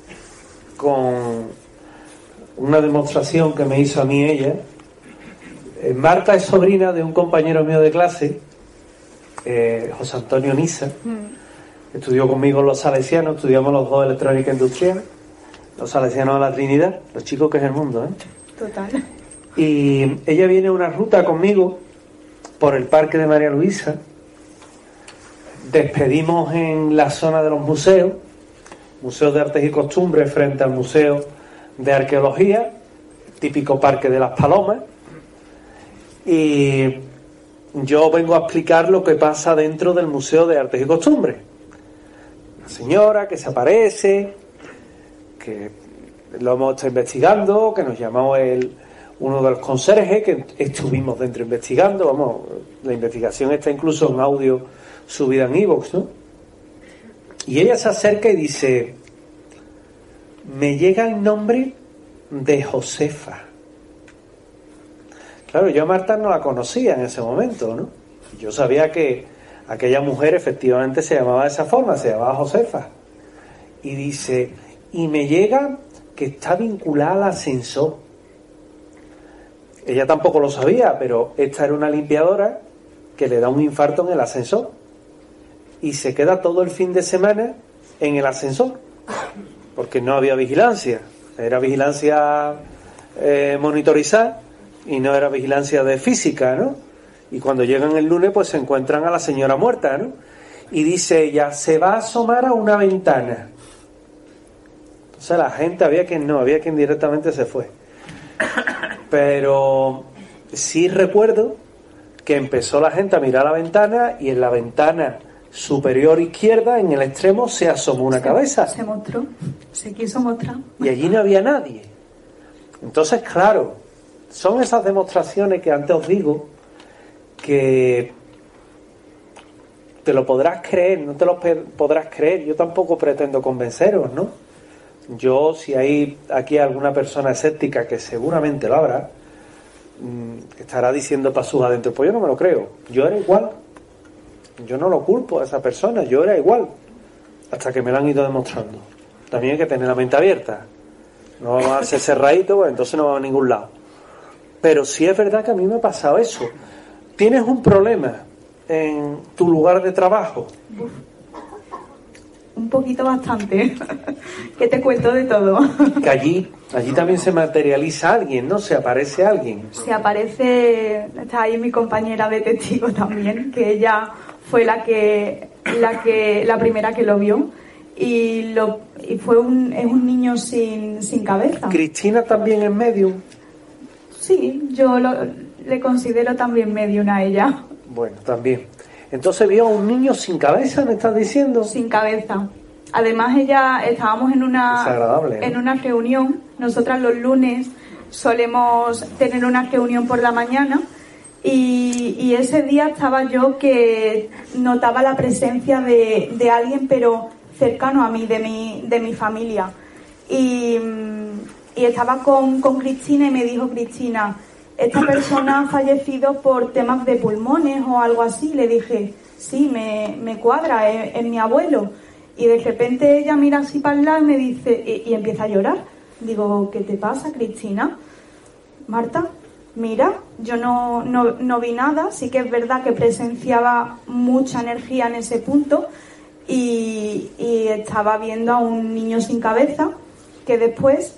una demostración que me hizo a mí ella. Marta es sobrina de un compañero mío de clase, José Antonio Niza. Estudió conmigo en los Salesianos, estudiamos los dos electrónica industrial, los Salesianos de la Trinidad, los chicos que es el mundo, ¿eh? Total. Y ella viene una ruta conmigo por el Parque de María Luisa. Despedimos en la zona de los museos, Museo de Artes y Costumbres frente al Museo de Arqueología, típico Parque de las Palomas, y yo vengo a explicar lo que pasa dentro del Museo de Artes y Costumbres. Una señora que se aparece, que lo hemos estado investigando, que nos llamó uno de los conserjes, que estuvimos dentro investigando. Vamos, la investigación está incluso en audio subida en iVoox, ¿no? Y ella se acerca y dice: me llega el nombre de Josefa. Claro, yo a Marta no la conocía en ese momento, ¿no? Yo sabía que aquella mujer efectivamente se llamaba de esa forma, se llamaba Josefa. Y dice: y me llega que está vinculada al ascensor. Ella tampoco lo sabía, pero esta era una limpiadora que le da un infarto en el ascensor y se queda todo el fin de semana en el ascensor porque no había vigilancia, era vigilancia monitorizada y no era vigilancia de física, ¿no? Y cuando llegan el lunes pues se encuentran a la señora muerta, ¿no? Y dice ella: se va a asomar a una ventana. Entonces la gente, había quien directamente se fue. Pero sí recuerdo que empezó la gente a mirar la ventana y en la ventana superior izquierda, en el extremo, se asomó una cabeza. Se mostró, se quiso mostrar. Y allí no había nadie. Entonces, claro, son esas demostraciones que antes os digo que te lo podrás creer, no te lo podrás creer. Yo tampoco pretendo convenceros, ¿no? Yo, si hay aquí alguna persona escéptica, que seguramente lo habrá, estará diciendo para sus adentro: pues yo no me lo creo, yo era igual. Yo no lo culpo a esa persona, yo era igual, hasta que me lo han ido demostrando. También hay que tener la mente abierta. no vamos a hacer cerradito, pues entonces no vamos a ningún lado. Pero sí es verdad que a mí me ha pasado eso. ¿Tienes un problema en tu lugar de trabajo? Un poquito bastante. Que te cuento de todo. Que allí también se materializa alguien, ¿no? Se aparece alguien. Se aparece, está ahí mi compañera de testigo también, que ella fue la primera que lo vio. Y es un niño sin cabeza. ¿Cristina también es medium? Sí, yo le considero también medium a ella. Bueno, también. Entonces vio a un niño sin cabeza, ¿me estás diciendo? Sin cabeza. Además estábamos en una reunión. Nosotras los lunes solemos tener una reunión por la mañana y ese día estaba yo que notaba la presencia de alguien, pero cercano a mí, de mi familia. Y estaba con Cristina y me dijo Cristina, esta persona ha fallecido por temas de pulmones o algo así. Le dije, sí, me cuadra, es mi abuelo. Y de repente ella mira así para el lado y me dice, y empieza a llorar. Digo, ¿qué te pasa, Cristina? Marta, mira, yo no vi nada. Sí que es verdad que presenciaba mucha energía en ese punto y estaba viendo a un niño sin cabeza que después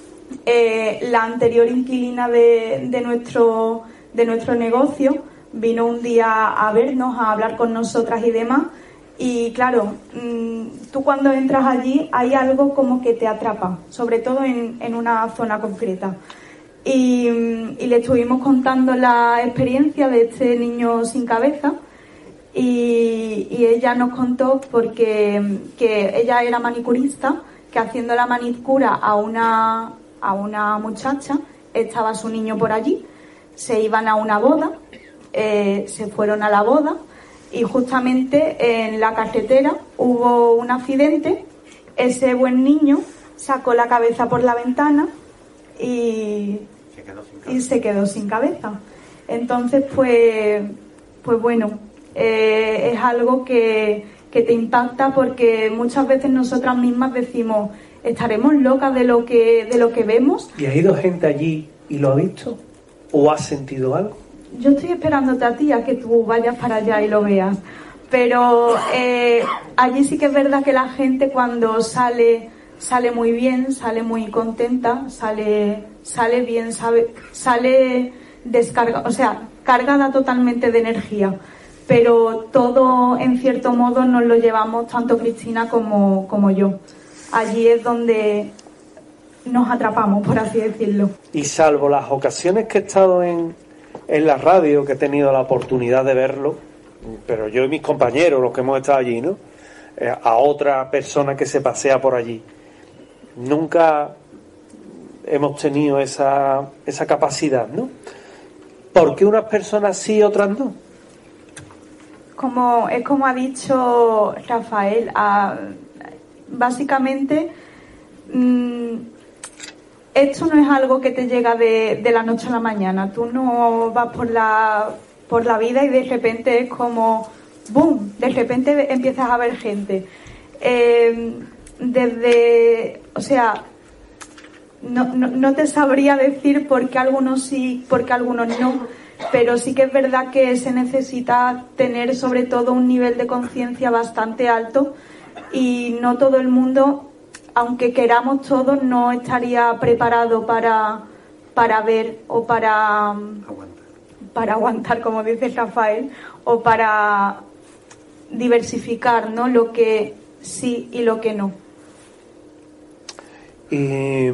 la anterior inquilina de nuestro negocio vino un día a vernos, a hablar con nosotras y demás. Y claro, tú cuando entras allí hay algo como que te atrapa, sobre todo en una zona concreta. Y le estuvimos contando la experiencia de este niño sin cabeza y ella nos contó que ella era manicurista, que haciendo la manicura a una muchacha estaba su niño por allí, se iban a una boda, se fueron a la boda. Y justamente en la carretera hubo un accidente, ese buen niño sacó la cabeza por la ventana y se quedó sin cabeza. Entonces, pues bueno, es algo que te impacta porque muchas veces nosotras mismas decimos, ¿estaremos locas de lo que vemos? ¿Y ha ido gente allí y lo ha visto? ¿O ha sentido algo? Yo estoy esperándote a ti a que tú vayas para allá y lo veas. Pero allí sí que es verdad que la gente cuando sale muy bien, sale muy contenta, sale bien, sale descargada, o sea, cargada totalmente de energía. Pero todo, en cierto modo, nos lo llevamos tanto Cristina como yo. Allí es donde nos atrapamos, por así decirlo. Y salvo las ocasiones que he estado en la radio, que he tenido la oportunidad de verlo, pero yo y mis compañeros, los que hemos estado allí, ¿no? A otra persona que se pasea por allí. Nunca hemos tenido esa capacidad, ¿no? ¿Por qué unas personas sí y otras no? Como ha dicho Rafael, básicamente esto no es algo que te llega de la noche a la mañana. Tú no vas por la vida y de repente es como ¡boom! De repente empiezas a ver gente. No te sabría decir por qué algunos sí, por qué algunos no, pero sí que es verdad que se necesita tener sobre todo un nivel de conciencia bastante alto y no todo el mundo, aunque queramos todos, no estaría preparado para ver o para aguantar, como dice Rafael, o para diversificar, ¿no? Lo que sí y lo que no. Y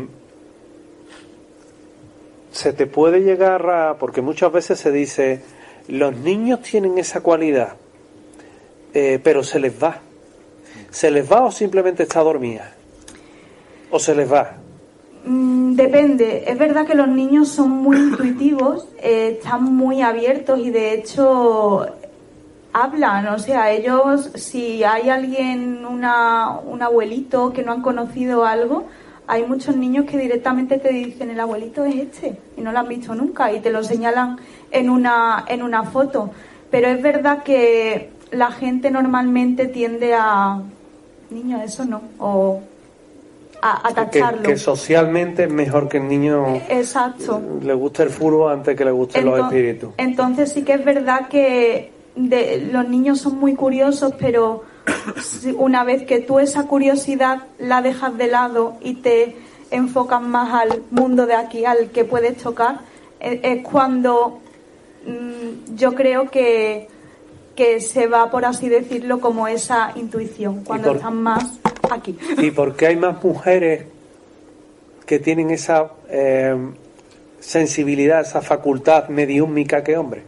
se te puede llegar porque muchas veces se dice, los niños tienen esa cualidad, pero se les va. ¿Se les va o simplemente está dormida? ¿O se les va? Depende. Es verdad que los niños son muy intuitivos, están muy abiertos y de hecho hablan. O sea, ellos, si hay alguien, un abuelito que no han conocido algo, hay muchos niños que directamente te dicen, el abuelito es este, y no lo han visto nunca, y te lo señalan en una foto. Pero es verdad que la gente normalmente tiende a, niño, eso no, o a tacharlo. Que socialmente es mejor que el niño exacto. Le guste el fútbol antes que le gusten los espíritus. Entonces sí que es verdad que los niños son muy curiosos, pero una vez que tú esa curiosidad la dejas de lado y te enfocas más al mundo de aquí, al que puedes tocar, es cuando yo creo que se va, por así decirlo, como esa intuición, cuando están más aquí. ¿Y por qué hay más mujeres que tienen esa sensibilidad, esa facultad mediúmica que hombres?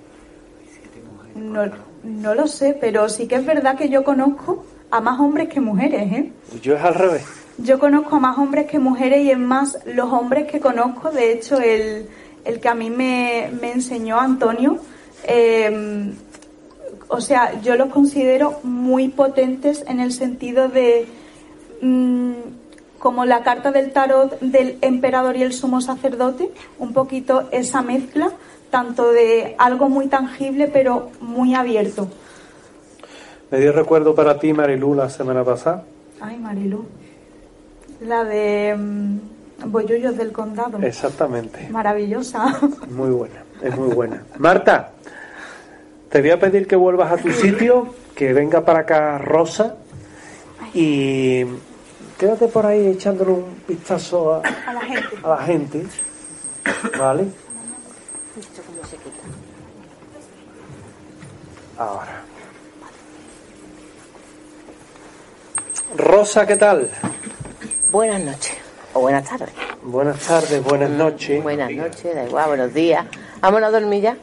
No lo sé, pero sí que es verdad que yo conozco a más hombres que mujeres, ¿eh? Yo es al revés. Yo conozco a más hombres que mujeres, y es más, los hombres que conozco, de hecho, el que a mí me enseñó Antonio, o sea, yo los considero muy potentes en el sentido de como la carta del tarot del emperador y el sumo sacerdote, un poquito esa mezcla, tanto de algo muy tangible pero muy abierto. Me dio recuerdo para ti, Marilú, la semana pasada. Ay, Marilú. La de Bollullos del Condado. Exactamente. Maravillosa. Muy buena, es muy buena. Marta, te voy a pedir que vuelvas a tu sitio, que venga para acá Rosa y quédate por ahí echándole un vistazo a la gente. ¿Vale? Ahora. Rosa, ¿qué tal? Buenas noches, o buenas tardes. Buenas tardes, buenas noches. Buenas noches, da igual, buenos días. Vámonos a dormir ya.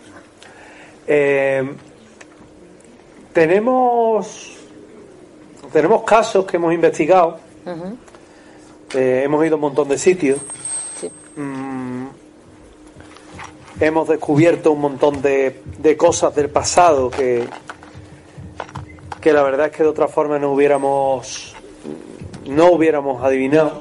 Tenemos casos que hemos investigado. Uh-huh. Hemos ido a un montón de sitios. Sí. Hemos descubierto un montón de cosas del pasado que la verdad es que de otra forma no hubiéramos adivinado.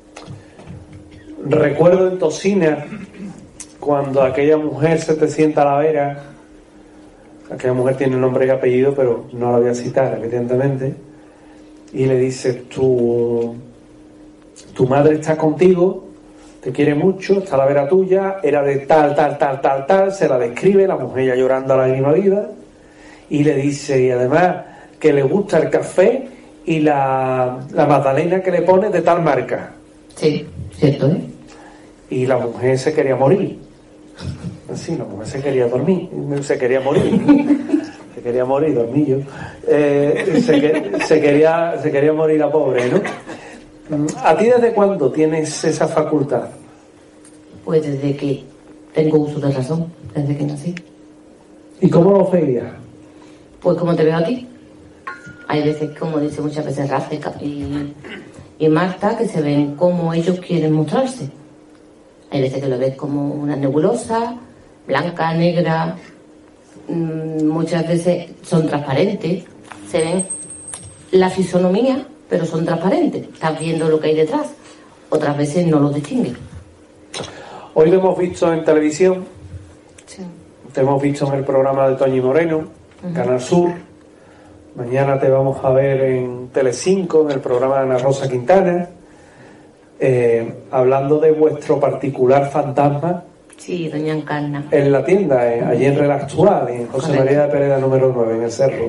Recuerdo en Tocina, cuando aquella mujer se te sienta a la vera, aquella mujer tiene nombre y apellido, pero no la voy a citar, evidentemente, y le dice: tu madre está contigo, te quiere mucho, está a la vera tuya, era de tal, se la describe, la mujer ya llorando a la lágrima viva, y le dice, y además que le gusta el café y la magdalena que le pone de tal marca. Sí, cierto, ¿eh? Y la mujer se quería morir. Sí, la mujer se quería morir. Se quería morir, dormí yo. Se quería morir la pobre, ¿no? ¿A ti desde cuándo tienes esa facultad? Pues desde que tengo uso de razón, desde que nací. ¿Y cómo lo veías? Pues como te veo a ti. Hay veces, como dice muchas veces Rafa y Marta, que se ven como ellos quieren mostrarse. Hay veces que lo ves como una nebulosa, blanca, negra, muchas veces son transparentes, se ven la fisonomía, pero son transparentes, estás viendo lo que hay detrás. Otras veces no lo distingues. Hoy lo hemos visto en televisión, Sí. te hemos visto en el programa de Toñi Moreno, Canal Sur. Mañana te vamos a ver en Telecinco, en el programa de Ana Rosa Quintana, hablando de vuestro particular fantasma. Sí, doña Encarna. En la tienda, allí en Relaxual, en José María de Pereda número 9, en el Cerro.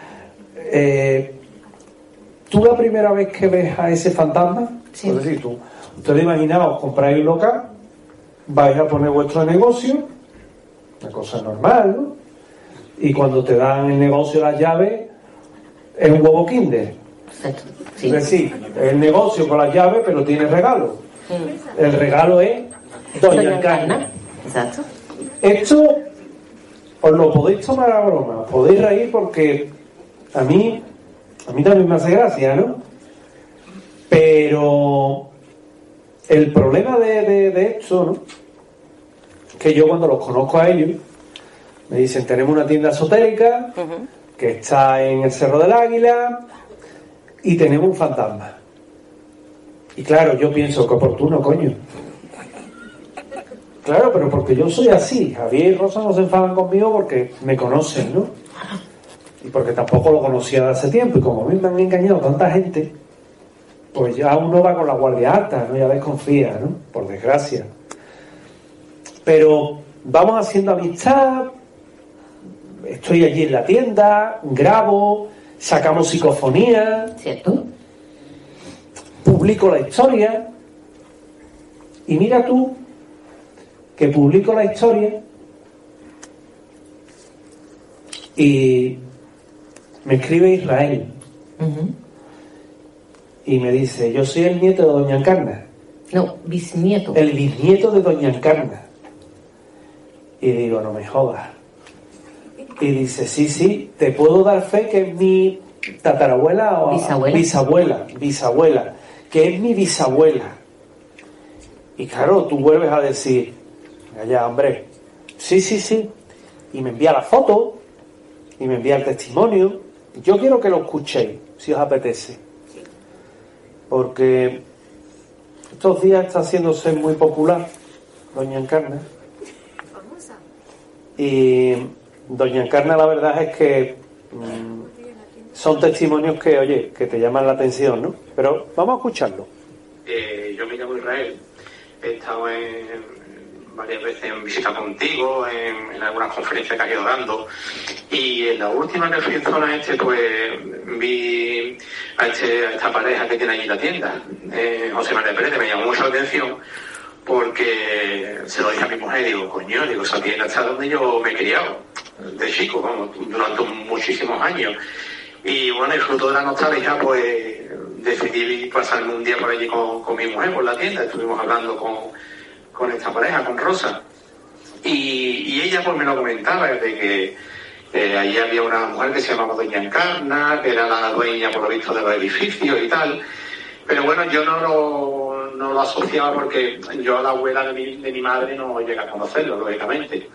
¿Tú la primera vez que ves a ese fantasma? Sí. Es decir, ustedes imaginaos, compráis un local, vais a poner vuestro negocio, una cosa normal, ¿no? Y cuando te dan el negocio las llaves, es un huevo Kinder. Exacto. Sí. Es decir, el negocio con las llaves, pero tiene regalo. El regalo es Doña Encarna. Exacto. Esto os lo podéis tomar a broma, os podéis reír porque a mí también me hace gracia, ¿no? Pero el problema de esto, ¿no? Que yo cuando los conozco a ellos, me dicen, tenemos una tienda esotérica que está en el Cerro del Águila y tenemos un fantasma. Y claro, yo pienso, qué oportuno, coño. Claro, pero porque yo soy así. Javier y Rosa no se enfadan conmigo porque me conocen, ¿no? Y porque tampoco lo conocía de hace tiempo. Y como a mí me han engañado tanta gente, pues ya uno va con la guardia alta, ¿no? Ya desconfía, ¿no? Por desgracia. Pero vamos haciendo amistad, estoy allí en la tienda, grabo, sacamos psicofonía, ¿Cierto? publico la historia, y mira tú que publico la historia y me escribe Israel Ujú. y me dice: yo soy el nieto de doña Encarna, No, bisnieto. el bisnieto de doña Encarna. Y digo: no me jodas. Y dice: sí, te puedo dar fe que es mi tatarabuela o bisabuela, que es mi bisabuela. Y claro, tú vuelves a decir: ya, hombre, sí. Y me envía la foto y me envía el testimonio. Yo quiero que lo escuchéis, si os apetece, porque estos días está haciéndose muy popular doña Encarna. Y doña Encarna, la verdad es que son testimonios que, oye, que te llaman la atención, ¿no? Pero vamos a escucharlo. Yo me llamo Israel, he estado varias veces en visita contigo, en algunas conferencias que has ido dando, y en la última que fui en zona pues vi a esta pareja que tiene allí la tienda, José María Pérez. Me llamó mucho la atención porque se lo dije a mi mujer, digo, esa tienda está donde yo me he criado, de chico, vamos, durante muchísimos años. Y bueno, y fruto de la nostalgia, pues decidí pasarme un día por allí con mi mujer, por la tienda. Estuvimos hablando con esta pareja, con Rosa. Y ella pues me lo comentaba, de que allí había una mujer que se llamaba Doña Encarna, que era la dueña, por lo visto, de los edificios y tal. Pero bueno, yo no lo asociaba porque yo a la abuela de mi madre no llegué a conocerlo, lógicamente.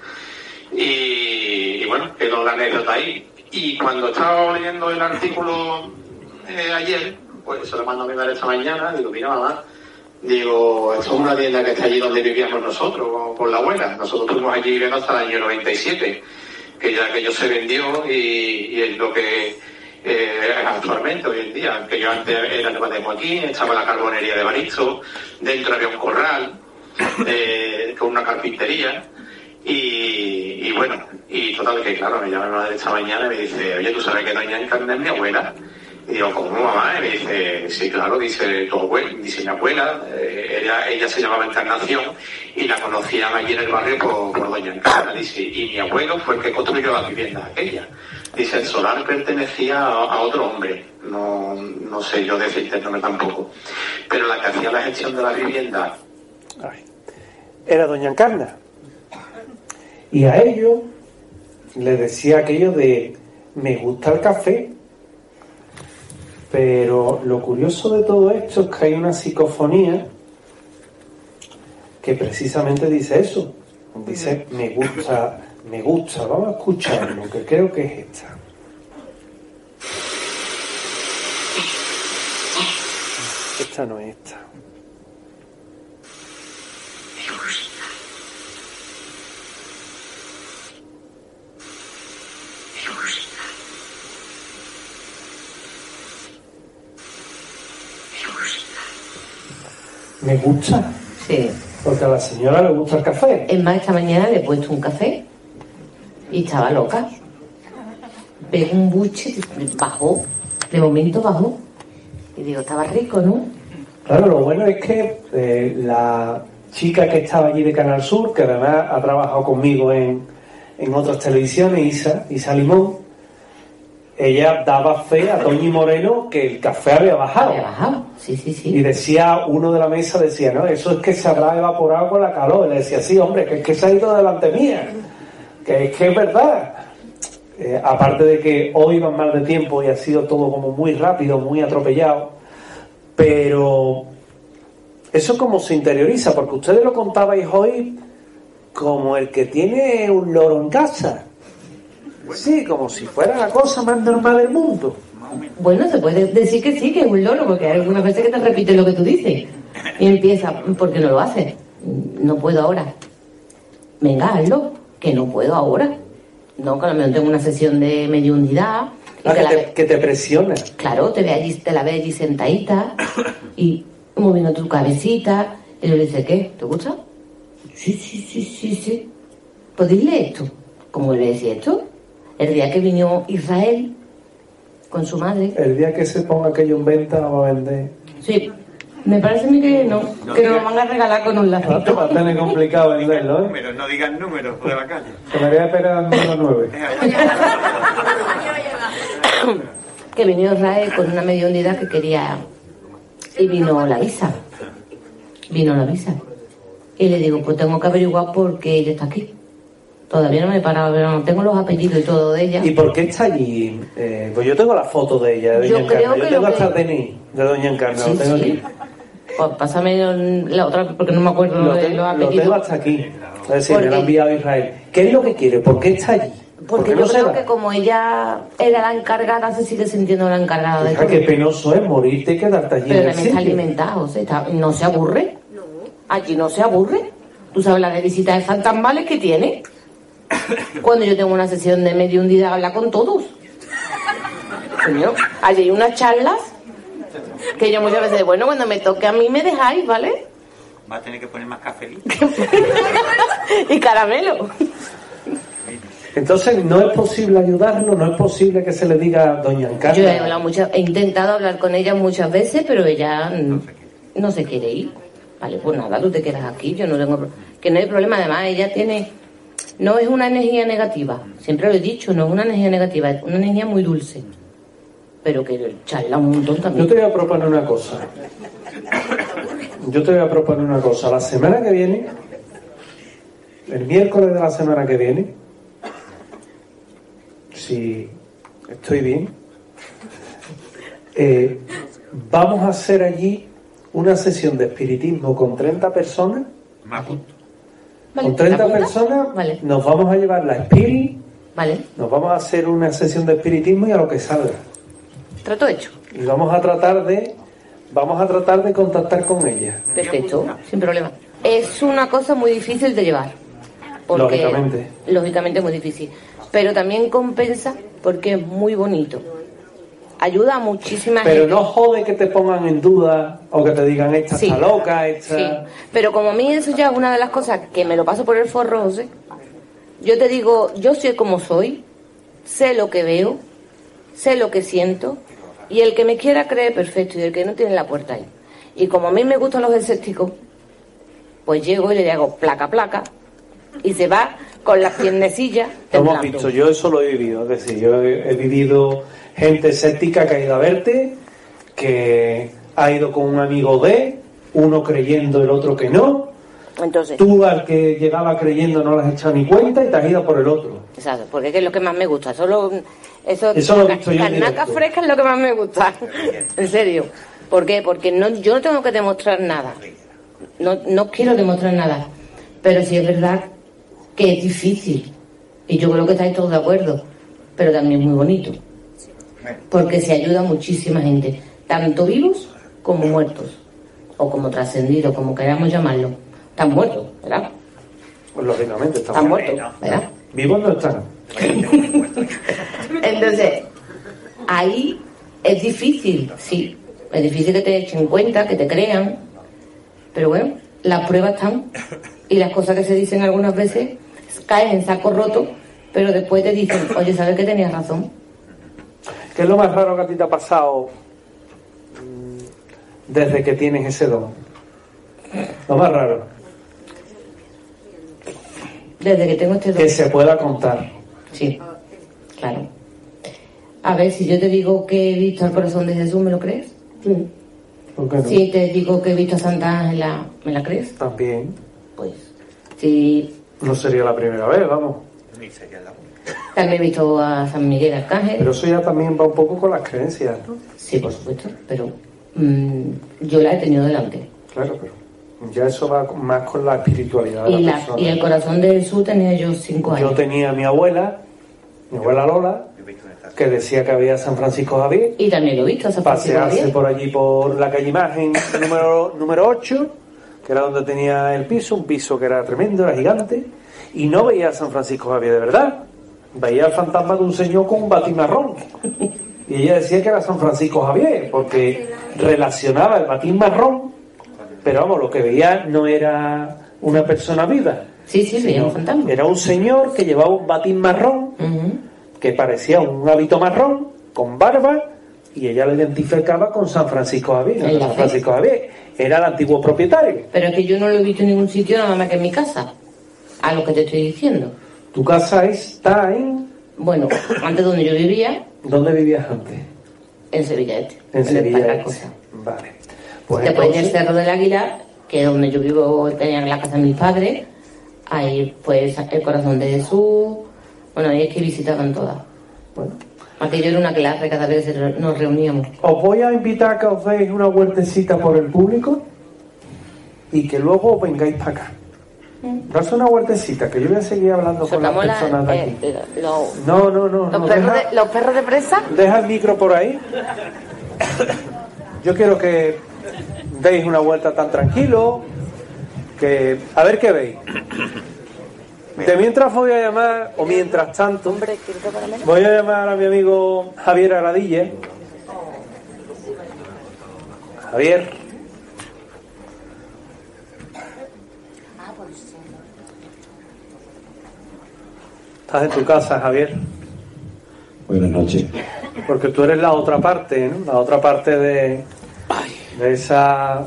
Y bueno, quedó la anécdota ahí. Y cuando estaba leyendo el artículo ayer, pues se lo mandó a mi madre esta mañana. Digo: mira, mamá, esto es una tienda que está allí donde vivíamos nosotros, con la abuela. Nosotros estuvimos allí viviendo hasta el año 97, que ya aquello se vendió y es lo que actualmente, hoy en día. Que yo antes era el Bademo aquí, estaba la carbonería de Baristo, dentro había un corral con una carpintería. Y bueno, y total, que claro, me llama mi madre esta mañana y me dice: oye, ¿tú sabes que doña Encarna es mi abuela? Y digo: ¿cómo, mamá? Y me dice: sí, claro, dice tu abuela, dice mi abuela, ella se llamaba Encarnación y la conocían allí en el barrio por doña Encarna. Dice: y mi abuelo fue el que construyó las viviendas aquellas. Dice: el solar pertenecía a otro hombre, no sé yo decirte el nombre tampoco, pero la que hacía la gestión de la vivienda era doña Encarna. Y a ellos les decía aquello de: me gusta el café. Pero lo curioso de todo esto es que hay una psicofonía que precisamente dice eso. Dice: me gusta. Vamos a escucharlo, que creo que es esta. Esta no es esta. Me gusta. Sí. Porque a la señora le gusta el café. Es más, esta mañana le he puesto un café y estaba loca. Pegó un buche, bajó. De momento bajó. Y digo: estaba rico, ¿no? Claro, lo bueno es que la chica que estaba allí de Canal Sur, que además ha trabajado conmigo en otras televisiones, Isa Limón, ella daba fe a Toñi Moreno que el café había bajado. Había bajado, sí. Y decía, uno de la mesa decía: no, eso es que se habrá evaporado con la calor. Y le decía: sí, hombre, que es que se ha ido delante mía. Que es verdad. Aparte de que hoy van mal de tiempo y ha sido todo como muy rápido, muy atropellado. Pero eso como se interioriza, porque ustedes lo contabais hoy como el que tiene un loro en casa. Sí, como si fuera la cosa más normal del mundo. Bueno, se puede decir que sí, que es un loro, porque hay algunas veces que te repite lo que tú dices. Y empieza: ¿por qué no lo haces? No puedo ahora. Venga, hazlo, que no puedo ahora. No, que a lo mejor tengo una sesión de mediunidad que te presiona. Claro, te la ve allí sentadita y moviendo tu cabecita. Y le dice, ¿qué? ¿Te gusta? Sí. Pues dile esto. ¿Cómo le decía esto? El día que vino Israel con su madre. El día que se ponga aquello en venta va a vender. Sí, me parece a mí que no que nos lo van a regalar con un lacito. Va a tener complicado venderlo, ¿eh? Números, no digan números de la calle. Se me haría esperar el número 9. Que vino Israel con una media unidad que quería. Y vino la visa. Y le digo, pues tengo que averiguar por qué ella está aquí. Todavía no me he parado, pero no tengo los apellidos y todo de ella. ¿Y por qué está allí? Pues yo tengo la foto de ella, de Doña Encarna. Yo tengo hasta el DNI de Doña Encarna, sí, lo tengo sí. aquí. Pues pásame la otra, porque no me acuerdo de los apellidos. Lo tengo hasta aquí. Es decir, me lo ha enviado a Israel. ¿Qué es lo que quiere? ¿Por qué está allí? Porque yo creo que como ella era la encargada, se sigue sintiendo la encargada de todo. Qué penoso es morirte y quedarte allí. Pero también está alimentado, no se aburre. Allí no se aburre. Tú sabes la de visitas de fantasmales que tiene. Cuando yo tengo una sesión de mediunidad, habla con todos. Señor, allí hay unas charlas que yo muchas veces, bueno, cuando me toque a mí me dejáis, ¿vale? Va a tener que poner más cafelito. Y caramelo. Entonces, ¿no es posible ayudarlo? ¿No es posible que se le diga a Doña Encarna? Yo he intentado hablar con ella muchas veces, pero ella no se quiere ir. Vale, pues nada, tú te quedas aquí, yo no tengo... Que no hay problema, además ella tiene... No es una energía negativa, siempre lo he dicho, no es una energía negativa, es una energía muy dulce. Pero que charla un montón también. Yo te voy a proponer una cosa. La semana que viene, el miércoles de la semana que viene, si estoy bien, vamos a hacer allí una sesión de espiritismo con 30 personas. Vale, con 30 personas, vale. Nos vamos a llevar la Spirit, vale. Nos vamos a hacer una sesión de espiritismo y a lo que salga. Trato hecho. Y vamos a tratar de contactar con ella. Perfecto, sin problema. Es una cosa muy difícil de llevar. Porque, lógicamente es muy difícil. Pero también compensa porque es muy bonito. Ayuda a muchísima gente. Pero no jode que te pongan en duda o que te digan esta está loca, esta... Sí, pero como a mí eso ya es una de las cosas que me lo paso por el forro, José. Yo te digo, yo sé cómo soy, sé lo que veo, sé lo que siento, y el que me quiera cree perfecto, y el que no tiene la puerta ahí. Y como a mí me gustan los escépticos, pues llego y le hago placa, y se va con las piernecillas temblando. Hemos visto, yo eso lo he vivido, es decir, yo he vivido gente escéptica que ha ido a verte, que ha ido con un amigo de, uno creyendo, el otro que no. Entonces, tú al que llegaba creyendo no le has echado ni cuenta y te has ido por el otro. Exacto, porque es lo que más me gusta. Eso lo he visto yo. Carnaca fresca es lo que más me gusta. En serio. ¿Por qué? Porque yo no tengo que demostrar nada. No quiero demostrar nada. Pero sí es verdad que es difícil. Y yo creo que estáis todos de acuerdo. Pero también es muy bonito. Porque se ayuda a muchísima gente. Tanto vivos como muertos. O como trascendidos, como queramos llamarlo. Están muertos, ¿verdad? Pues lógicamente están muertos, ¿verdad? Vivos no están. Entonces, ahí es difícil, sí. Es difícil que te echen cuenta, que te crean. Pero bueno, las pruebas están. Y las cosas que se dicen algunas veces caen en saco roto, pero después te dicen, oye, ¿sabes que tenías razón? ¿Qué es lo más raro que a ti te ha pasado desde que tienes ese don? Lo más raro. Desde que tengo este don. Que se pueda contar. Sí, claro. A ver, si yo te digo que he visto al corazón de Jesús, ¿me lo crees? Sí. ¿Por qué no? Si te digo que he visto a Santa Ángela, ¿me la crees? También. Pues, sí. No sería la primera vez, vamos. Ni sería la única. También he visto a San Miguel Arcángel. Pero eso ya también va un poco con las creencias, ¿no? Sí, por supuesto, pero yo la he tenido delante. Claro, pero ya eso va más con la espiritualidad de la persona. Y el corazón de Jesús tenía yo 5 años. Yo tenía a mi abuela Lola, que decía que había San Francisco Javier. Y también lo he visto, San Francisco Pasearse Javier. por allí por la calle Imagen número 8, que era donde tenía el piso, un piso que era tremendo, era gigante, y no veía a San Francisco Javier de verdad. Veía el fantasma de un señor con un batimarrón. y ella decía que era San Francisco Javier, porque relacionaba el batín marrón, pero vamos, lo que veía no era una persona viva. Sí, veía un fantasma. Era un señor que llevaba un batín marrón, que parecía un hábito marrón, con barba, y ella lo identificaba con San Francisco Javier. San Francisco Javier era el antiguo propietario. Pero es que yo no lo he visto en ningún sitio, nada más que en mi casa, a lo que te estoy diciendo. ¿Tu casa está en...? Bueno, antes donde yo vivía. ¿Dónde vivías antes? En Sevilla Este. En Sevilla Este. Vale. Pues después en el Cerro del Águila, que es donde yo vivo, tenía la casa de mis padres, ahí pues el Corazón de Jesús, bueno, ahí es que visitaban todas. Bueno. Aquello era una clase, cada vez nos reuníamos. Os voy a invitar a que os deis una vueltecita por el público y que luego vengáis para acá. Daos una vueltecita, que yo voy a seguir hablando con las personas de aquí. No. ¿Los perros de presa? Deja el micro por ahí. Yo quiero que deis una vuelta tan tranquilo, que a ver qué veis. De mientras voy a llamar, o mientras tanto, voy a llamar a mi amigo Javier Agradille. Javier. ¿Estás en tu casa, Javier? Buenas noches. Porque tú eres la otra parte, ¿no? La otra parte de esa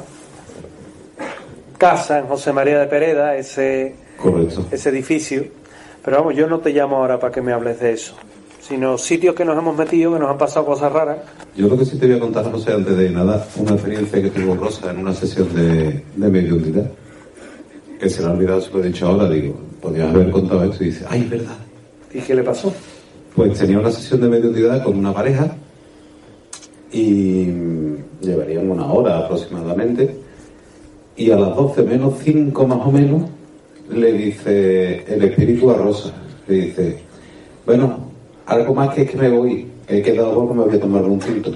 casa en José María de Pereda, Correcto. Ese edificio. Pero vamos, yo no te llamo ahora para que me hables de eso, sino sitios que nos hemos metido, que nos han pasado cosas raras. Yo lo que sí te voy a contar, José, antes de nada, una experiencia que tuvo Rosa en una sesión de mediunidad, que se le ha olvidado, se lo he dicho ahora, digo, podrías haber contado esto, y dice, ¡ay, es verdad! ¿Y qué le pasó? Pues tenía una sesión de mediunidad con una pareja y llevarían una hora aproximadamente, y a las 12 menos 5 más o menos le dice el espíritu a Rosa, le dice, bueno, algo más que es que me voy, he quedado porque me voy a tomar un tinto.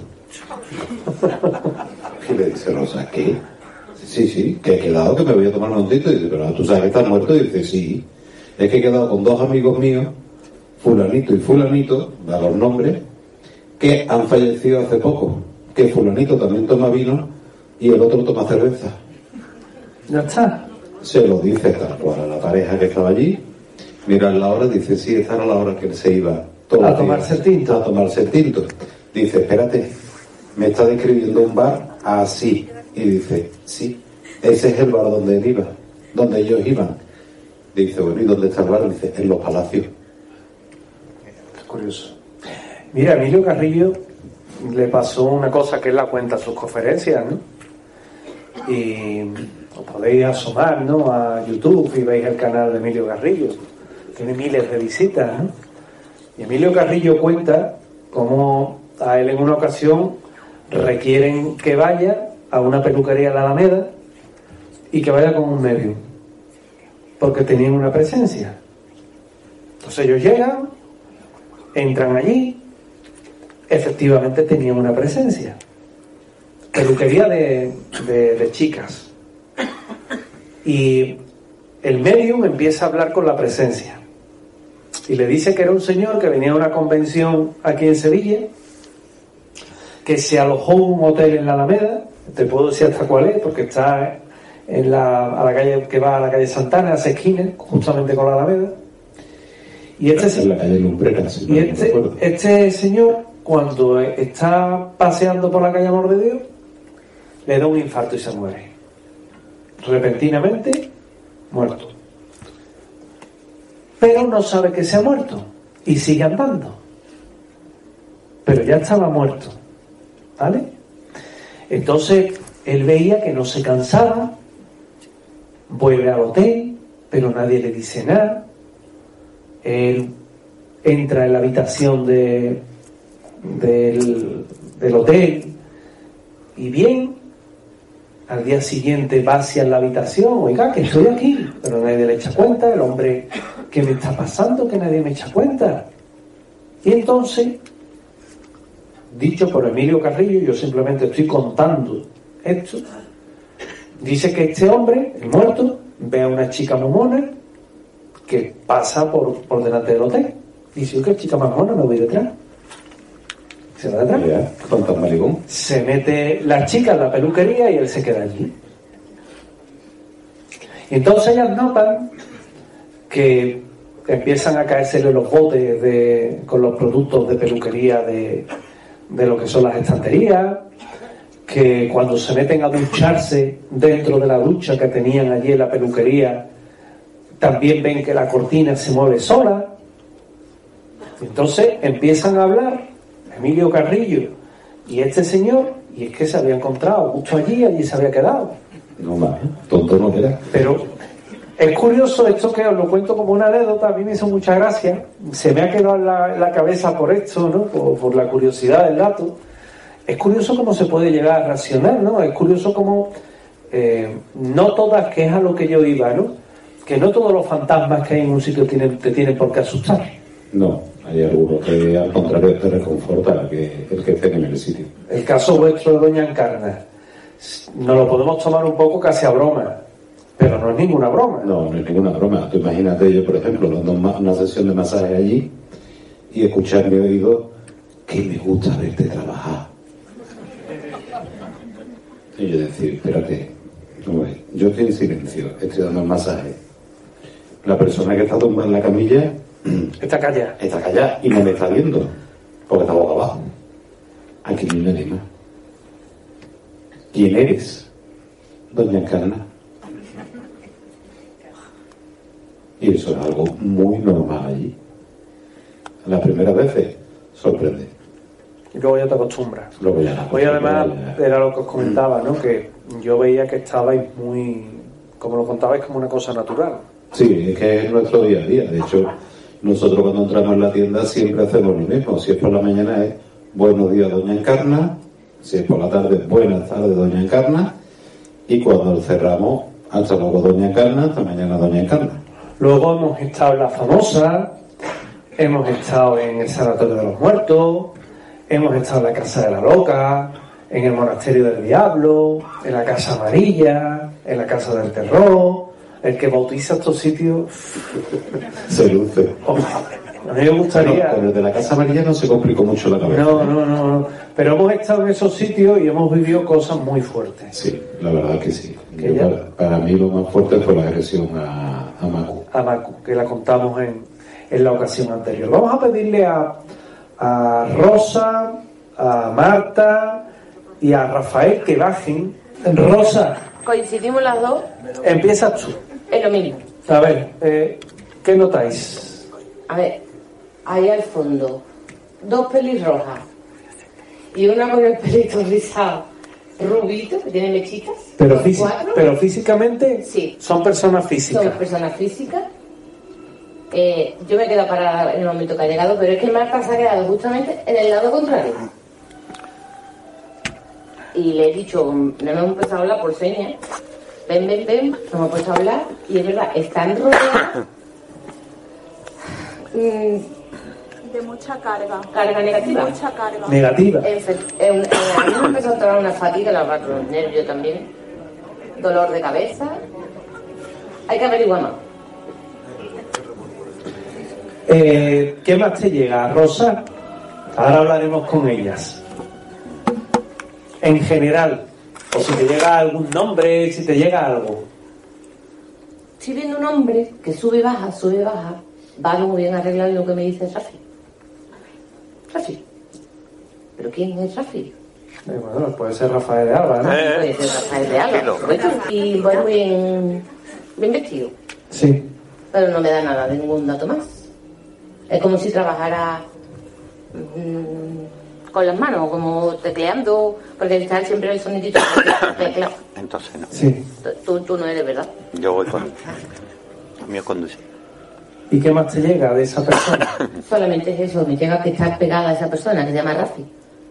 Y le dice Rosa, ¿qué? Sí, que he quedado que me voy a tomar un tinto. Y dice, pero tú sabes que estás muerto. Y dice, sí, es que he quedado con dos amigos míos, fulanito y fulanito, da los nombres, que han fallecido hace poco, que fulanito también toma vino y el otro toma cerveza. Ya está. Se lo dice tal cual a la pareja que estaba allí, mira la hora, dice, sí, esta era la hora que él se iba a tomarse el tinto. A tomarse el tinto. Dice, espérate, me está describiendo un bar así. Y dice, sí, ese es el bar donde él iba, donde ellos iban. Dice, bueno, ¿y dónde está el bar? Dice, en los palacios. Es curioso. Mira, Emilio Carrillo le pasó una cosa que él la cuenta en sus conferencias, ¿no? Y os podéis asomar, ¿no?, a YouTube y veis el canal de Emilio Carrillo. Tiene miles de visitas, ¿no? Y Emilio Carrillo cuenta cómo a él en una ocasión requieren que vaya a una peluquería de la Alameda y que vaya con un medium, porque tenían una presencia. Entonces ellos llegan, entran allí, efectivamente tenían una presencia. Peluquería de chicas. Y el medium empieza a hablar con la presencia y le dice que era un señor que venía a una convención aquí en Sevilla, que se alojó en un hotel en la Alameda. Te puedo decir hasta cuál es, porque está a la calle que va a la calle Santana, a esa esquina, justamente con la Alameda. Y en la calle Lumbrera, y este señor, cuando está paseando por la calle Amor de Dios, le da un infarto y se muere. Repentinamente, muerto. Pero no sabe que se ha muerto y sigue andando. Pero ya estaba muerto. ¿Vale? Entonces, él veía que no se cansaba, vuelve al hotel, pero nadie le dice nada. Él entra en la habitación del hotel y bien, al día siguiente va hacia la habitación, oiga, que estoy aquí, pero nadie le echa cuenta. El hombre, ¿qué me está pasando? Que nadie me echa cuenta. Y entonces, dicho por Emilio Carrillo, yo simplemente estoy contando esto, dice que este hombre, el muerto, ve a una chica muy mona que pasa por delante del hotel. Dice, ¿qué chica más mona? Me voy detrás. Se va detrás. Ya, fantasmalicón. Se mete la chica en la peluquería y él se queda allí. Y entonces ellas notan que empiezan a caérsele los botes con los productos de peluquería de lo que son las estanterías, que cuando se meten a ducharse dentro de la ducha que tenían allí en la peluquería, también ven que la cortina se mueve sola. Y entonces empiezan a hablar Emilio Carrillo y este señor, y es que se había encontrado justo allí se había quedado. No más, tonto no era. Pero es curioso esto, que os lo cuento como una anécdota, a mí me hizo mucha gracia, se me ha quedado en la cabeza por esto, ¿no? Por la curiosidad del dato. Es curioso cómo se puede llegar a racionar, ¿no? Es curioso cómo no todas, que es a lo que yo iba, ¿no? Que no todos los fantasmas que hay en un sitio te tienen por qué asustar. No, hay algunos que al contrario te reconforta el que esté en el sitio. El caso vuestro de Doña Encarna, nos lo podemos tomar un poco casi a broma, pero no es ninguna broma. No es ninguna broma. Tú imagínate yo, por ejemplo, dando una sesión de masaje allí y escuchar en mi oído que me gusta verte trabajar. Y yo decir, espérate, no ves, yo estoy en silencio, estoy dando el masaje. La persona que está tumbada en la camilla está callada y no me está viendo porque está boca abajo. Aquí no me anima. ¿Quién eres? Doña Encarna. Y eso es algo muy normal allí. Las primeras veces sorprende. Y luego ya te acostumbras. Luego ya Hoy además era lo que os comentaba, ¿no? Que yo veía que estabais muy, como lo contabais, como una cosa natural. Sí, es que es nuestro día a día. De hecho, nosotros cuando entramos en la tienda siempre hacemos lo mismo. Si es por la mañana es buenos días, Doña Encarna. Si es por la tarde, buenas tardes, Doña Encarna. Y cuando cerramos, hasta luego, Doña Encarna, hasta mañana, Doña Encarna. Luego hemos estado en La Famosa, hemos estado en el Sanatorio de los Muertos, hemos estado en la Casa de la Loca, en el Monasterio del Diablo, en la Casa Amarilla, en la Casa del Terror. El que bautiza estos sitios se luce. A mí me gustaría... No, con el de la Casa Amarilla no se complicó mucho la cabeza. No. Pero hemos estado en esos sitios y hemos vivido cosas muy fuertes. Sí, la verdad que sí. Para mí lo más fuerte fue la agresión a Macu. A Macu, que la contamos en la ocasión anterior. Vamos a pedirle a Rosa, a Marta y a Rafael que bajen. Rosa. ¿Coincidimos las dos? Empiezas tú. Es lo mismo. A ver, ¿qué notáis? A ver, ahí al fondo, dos pelirrojas y una con el pelito rizado, rubito, que tiene mechitas. Pero físicamente sí. Son personas físicas. Son personas físicas. Yo me he quedado parada en el momento que ha llegado, pero es que Marta se ha quedado justamente en el lado contrario. Y le he dicho, no hemos empezado a hablar por señas. Ven, no hemos puesto a hablar. Y es verdad, están rodeadas de mucha carga. Carga negativa. Mucha carga. Negativa. A mí me empezó a entrar una fatiga, los nervios también. Dolor de cabeza. Hay que averiguar más. ¿Qué más te llega, Rosa? Ahora hablaremos con ellas. En general, o si te llega algún nombre, si te llega algo. Estoy viendo un hombre que sube y baja. Va muy bien arreglado lo que me dice Rafi. ¿Pero quién es Rafi? Bueno, puede ser Rafael de Alba, ¿no? Puede ser Rafael de Alba. Y va muy bien vestido. Sí. Pero no me da nada de ningún dato más. Es como si trabajara con las manos, como tecleando, porque está siempre el sonidito teclado. Entonces no. Sí. Tú no eres, ¿verdad? Yo voy con... mío conduce. ¿Y qué más te llega de esa persona? Solamente es eso, me llega que estar pegada a esa persona que se llama Rafi.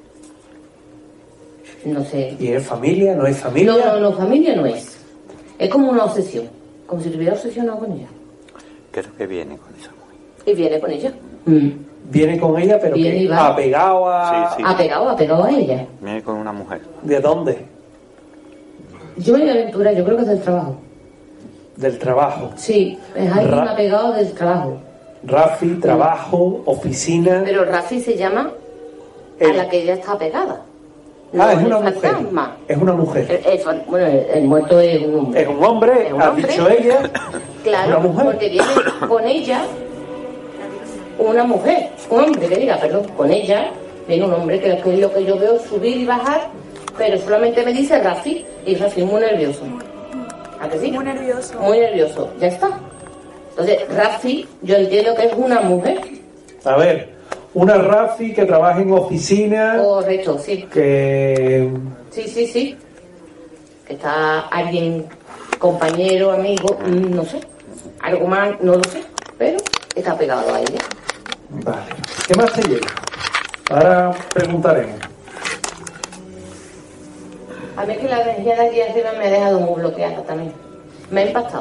No sé. ¿Y es familia? ¿No es familia? No, familia no es. Es como una obsesión, como si estuviera obsesionado con ella. Creo que viene con esa mujer. Y viene con ella. Viene con ella, pero viene que apegado a... Sí. Apegado a ella. Viene con una mujer. ¿De dónde? Yo me aventura, yo creo que es del trabajo. ¿Del trabajo? Sí, es alguien apegado del trabajo. Rafi, trabajo, oficina... Pero Rafi se llama a la que ella está pegada. No, es una fantasma. Mujer. Es una mujer. Bueno, el muerto es un hombre. Es un hombre, ha dicho ella. Claro, una mujer. Porque viene con ella una mujer, un hombre que diga, perdón, con ella viene un hombre que es lo que yo veo subir y bajar, pero solamente me dice Rafi, y Rafi muy nervioso. ¿A que sí? Muy nervioso. Muy nervioso, ya está. Entonces, Rafi, yo entiendo que es una mujer. A ver, una Rafi que trabaja en oficina. Correcto, sí. Que... Sí. Que está alguien, compañero, amigo, no sé. Algo más, no lo sé, pero está pegado a ella. Vale. ¿Qué más te llega? Ahora preguntaremos. A mí es que la energía de aquí arriba me ha dejado muy bloqueada también. Me ha impactado.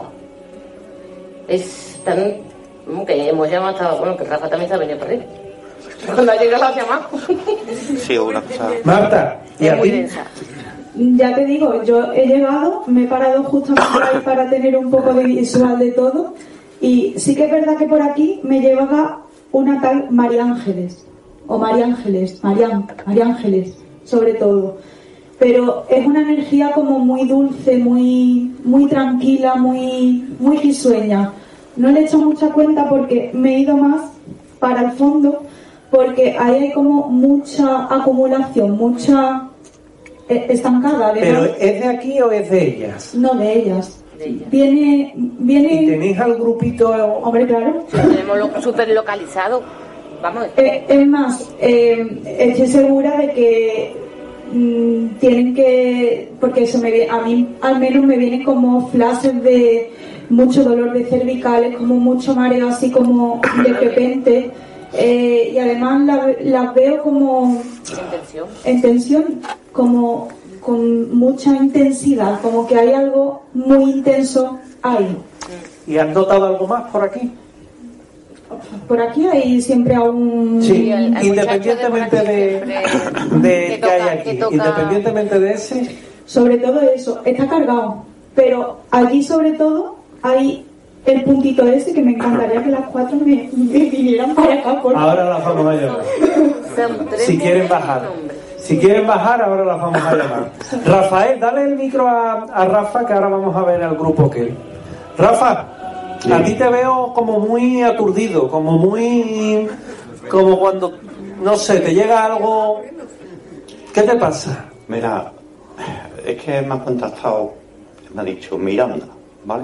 Es tan... que hemos llamado hasta... Bueno, que Rafa también se ha venido para arriba. Cuando ha llegado hacia abajo. Sí, una cosa... Marta, ¿y a ti? Ya te digo, yo he llegado, me he parado justamente ahí para tener un poco de visual de todo, y sí que es verdad que por aquí me llevaba una tal María Ángeles, o María Ángeles, María Ángeles, sobre todo. Pero es una energía como muy dulce, muy tranquila, muy risueña. No le he hecho mucha cuenta porque me he ido más para el fondo, porque ahí hay como mucha acumulación, mucha estancada. ¿Pero es de aquí o es de ellas? No, de ellas. Viene... ¿Y tenéis al grupito? Hombre, claro. Lo tenemos súper localizado. Vamos. Es más, estoy segura de que tienen que... Porque a mí al menos me vienen como flashes de mucho dolor de cervicales, como mucho mareo así como de repente, y además las veo como en tensión, como con mucha intensidad, como que hay algo muy intenso ahí. ¿Y has notado algo más por aquí? Por aquí hay siempre aún... Sí, independientemente de que hay aquí, independientemente de ese... Sobre todo eso, está cargado, pero allí sobre todo hay el puntito ese que me encantaría que las 4 me vinieran para acá. Ahora las vamos a llamar. Si quieren bajar. Si quieren bajar, ahora las vamos a llamar. Rafael, dale el micro a Rafa, que ahora vamos a ver al grupo que... Rafa, sí. A ti te veo como muy aturdido, como cuando, no sé, te llega algo... ¿Qué te pasa? Mira, es que me ha contactado, me ha dicho Miranda, ¿vale?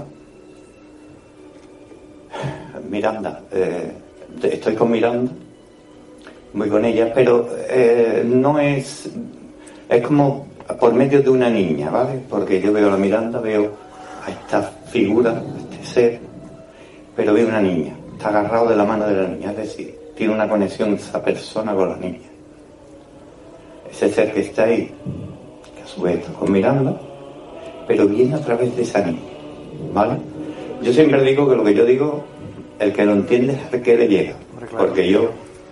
Miranda, estoy con Miranda, voy con ella, pero no es como por medio de una niña, ¿vale? Porque yo veo a la Miranda, veo a esta figura, a este ser, pero veo una niña, está agarrado de la mano de la niña, es decir, tiene una conexión esa persona con la niña. Ese ser que está ahí, que a su vez está con Miranda, pero viene a través de esa niña, ¿vale? Yo siempre digo que lo que yo digo, el que lo entiende es el que le llega, porque yo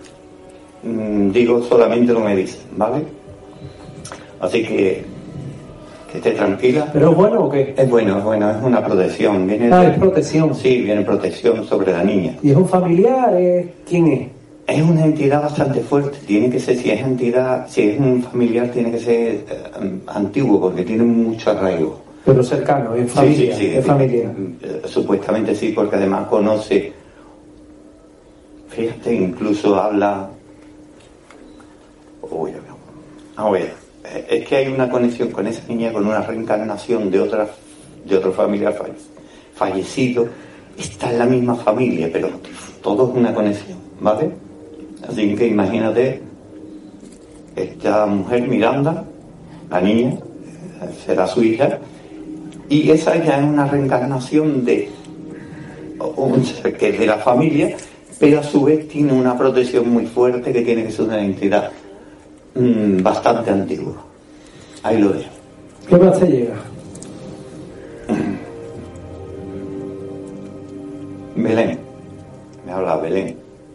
digo solamente lo que me dicen, ¿vale? Así que esté tranquila. ¿Pero es bueno o qué? Es bueno, es una protección. Es protección. Sí, viene protección sobre la niña. ¿Y es un familiar? ¿Quién es? Es una entidad bastante fuerte, tiene que ser, si es un familiar tiene que ser antiguo, porque tiene mucho arraigo. Pero cercano, es familia, sí, es familia. Supuestamente sí, porque además conoce, fíjate, incluso habla... es que hay una conexión con esa niña, con una reencarnación de otro familiar fallecido, está en la misma familia, pero todo es una conexión, ¿vale? Así que imagínate, esta mujer Miranda, la niña, será su hija, y esa ya es una reencarnación de un ser que es de la familia, pero a su vez tiene una protección muy fuerte, que tiene que ser una entidad bastante antigua. Ahí lo dejo. ¿Qué más te llega? Belén. Me habla Belén.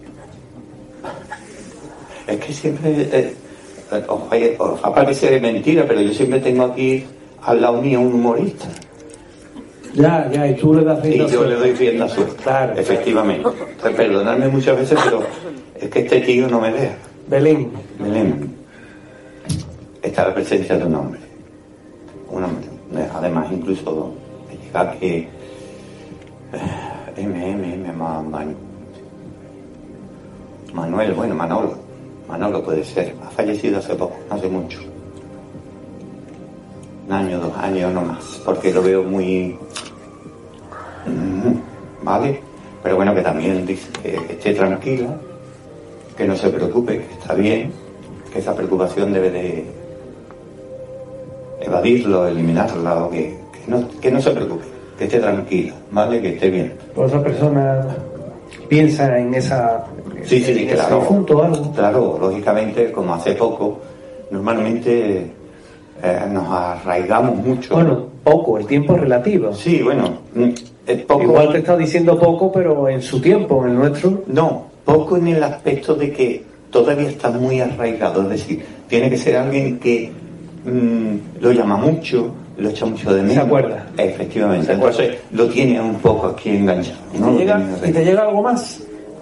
Es que siempre os va a parecer mentira, pero yo siempre tengo aquí al lado mío un humorista. Ya, y tú le das rienda suelta. Y yo le doy rienda suelta, claro, efectivamente. Entonces, perdonadme muchas veces, pero es que este tío no me deja. Belén. Belén. está la presencia de un hombre. Un hombre. Además, incluso me llega que Manolo puede ser, ha fallecido hace poco, no hace mucho. 1 año, 2 años, no más, porque lo veo muy... ¿Vale? Pero bueno, que también dice que esté tranquila, que no se preocupe, que está bien, que esa preocupación debe de evadirlo, eliminarla, o que no se preocupe, que esté tranquila, ¿vale? Que esté bien. Pues esa persona piensa en esa... Sí, claro. Difunto, algo. Claro, lógicamente, como hace poco, normalmente nos arraigamos mucho. Bueno, poco, el tiempo es relativo. Sí, bueno, es poco. Igual te está diciendo poco, pero en su tiempo, en el nuestro. No, poco en el aspecto de que todavía está muy arraigado, es decir, tiene que ser alguien que lo llama mucho, lo echa mucho de menos. ¿Se acuerda? Efectivamente, entonces lo tiene un poco aquí enganchado. ¿Y te llega algo más?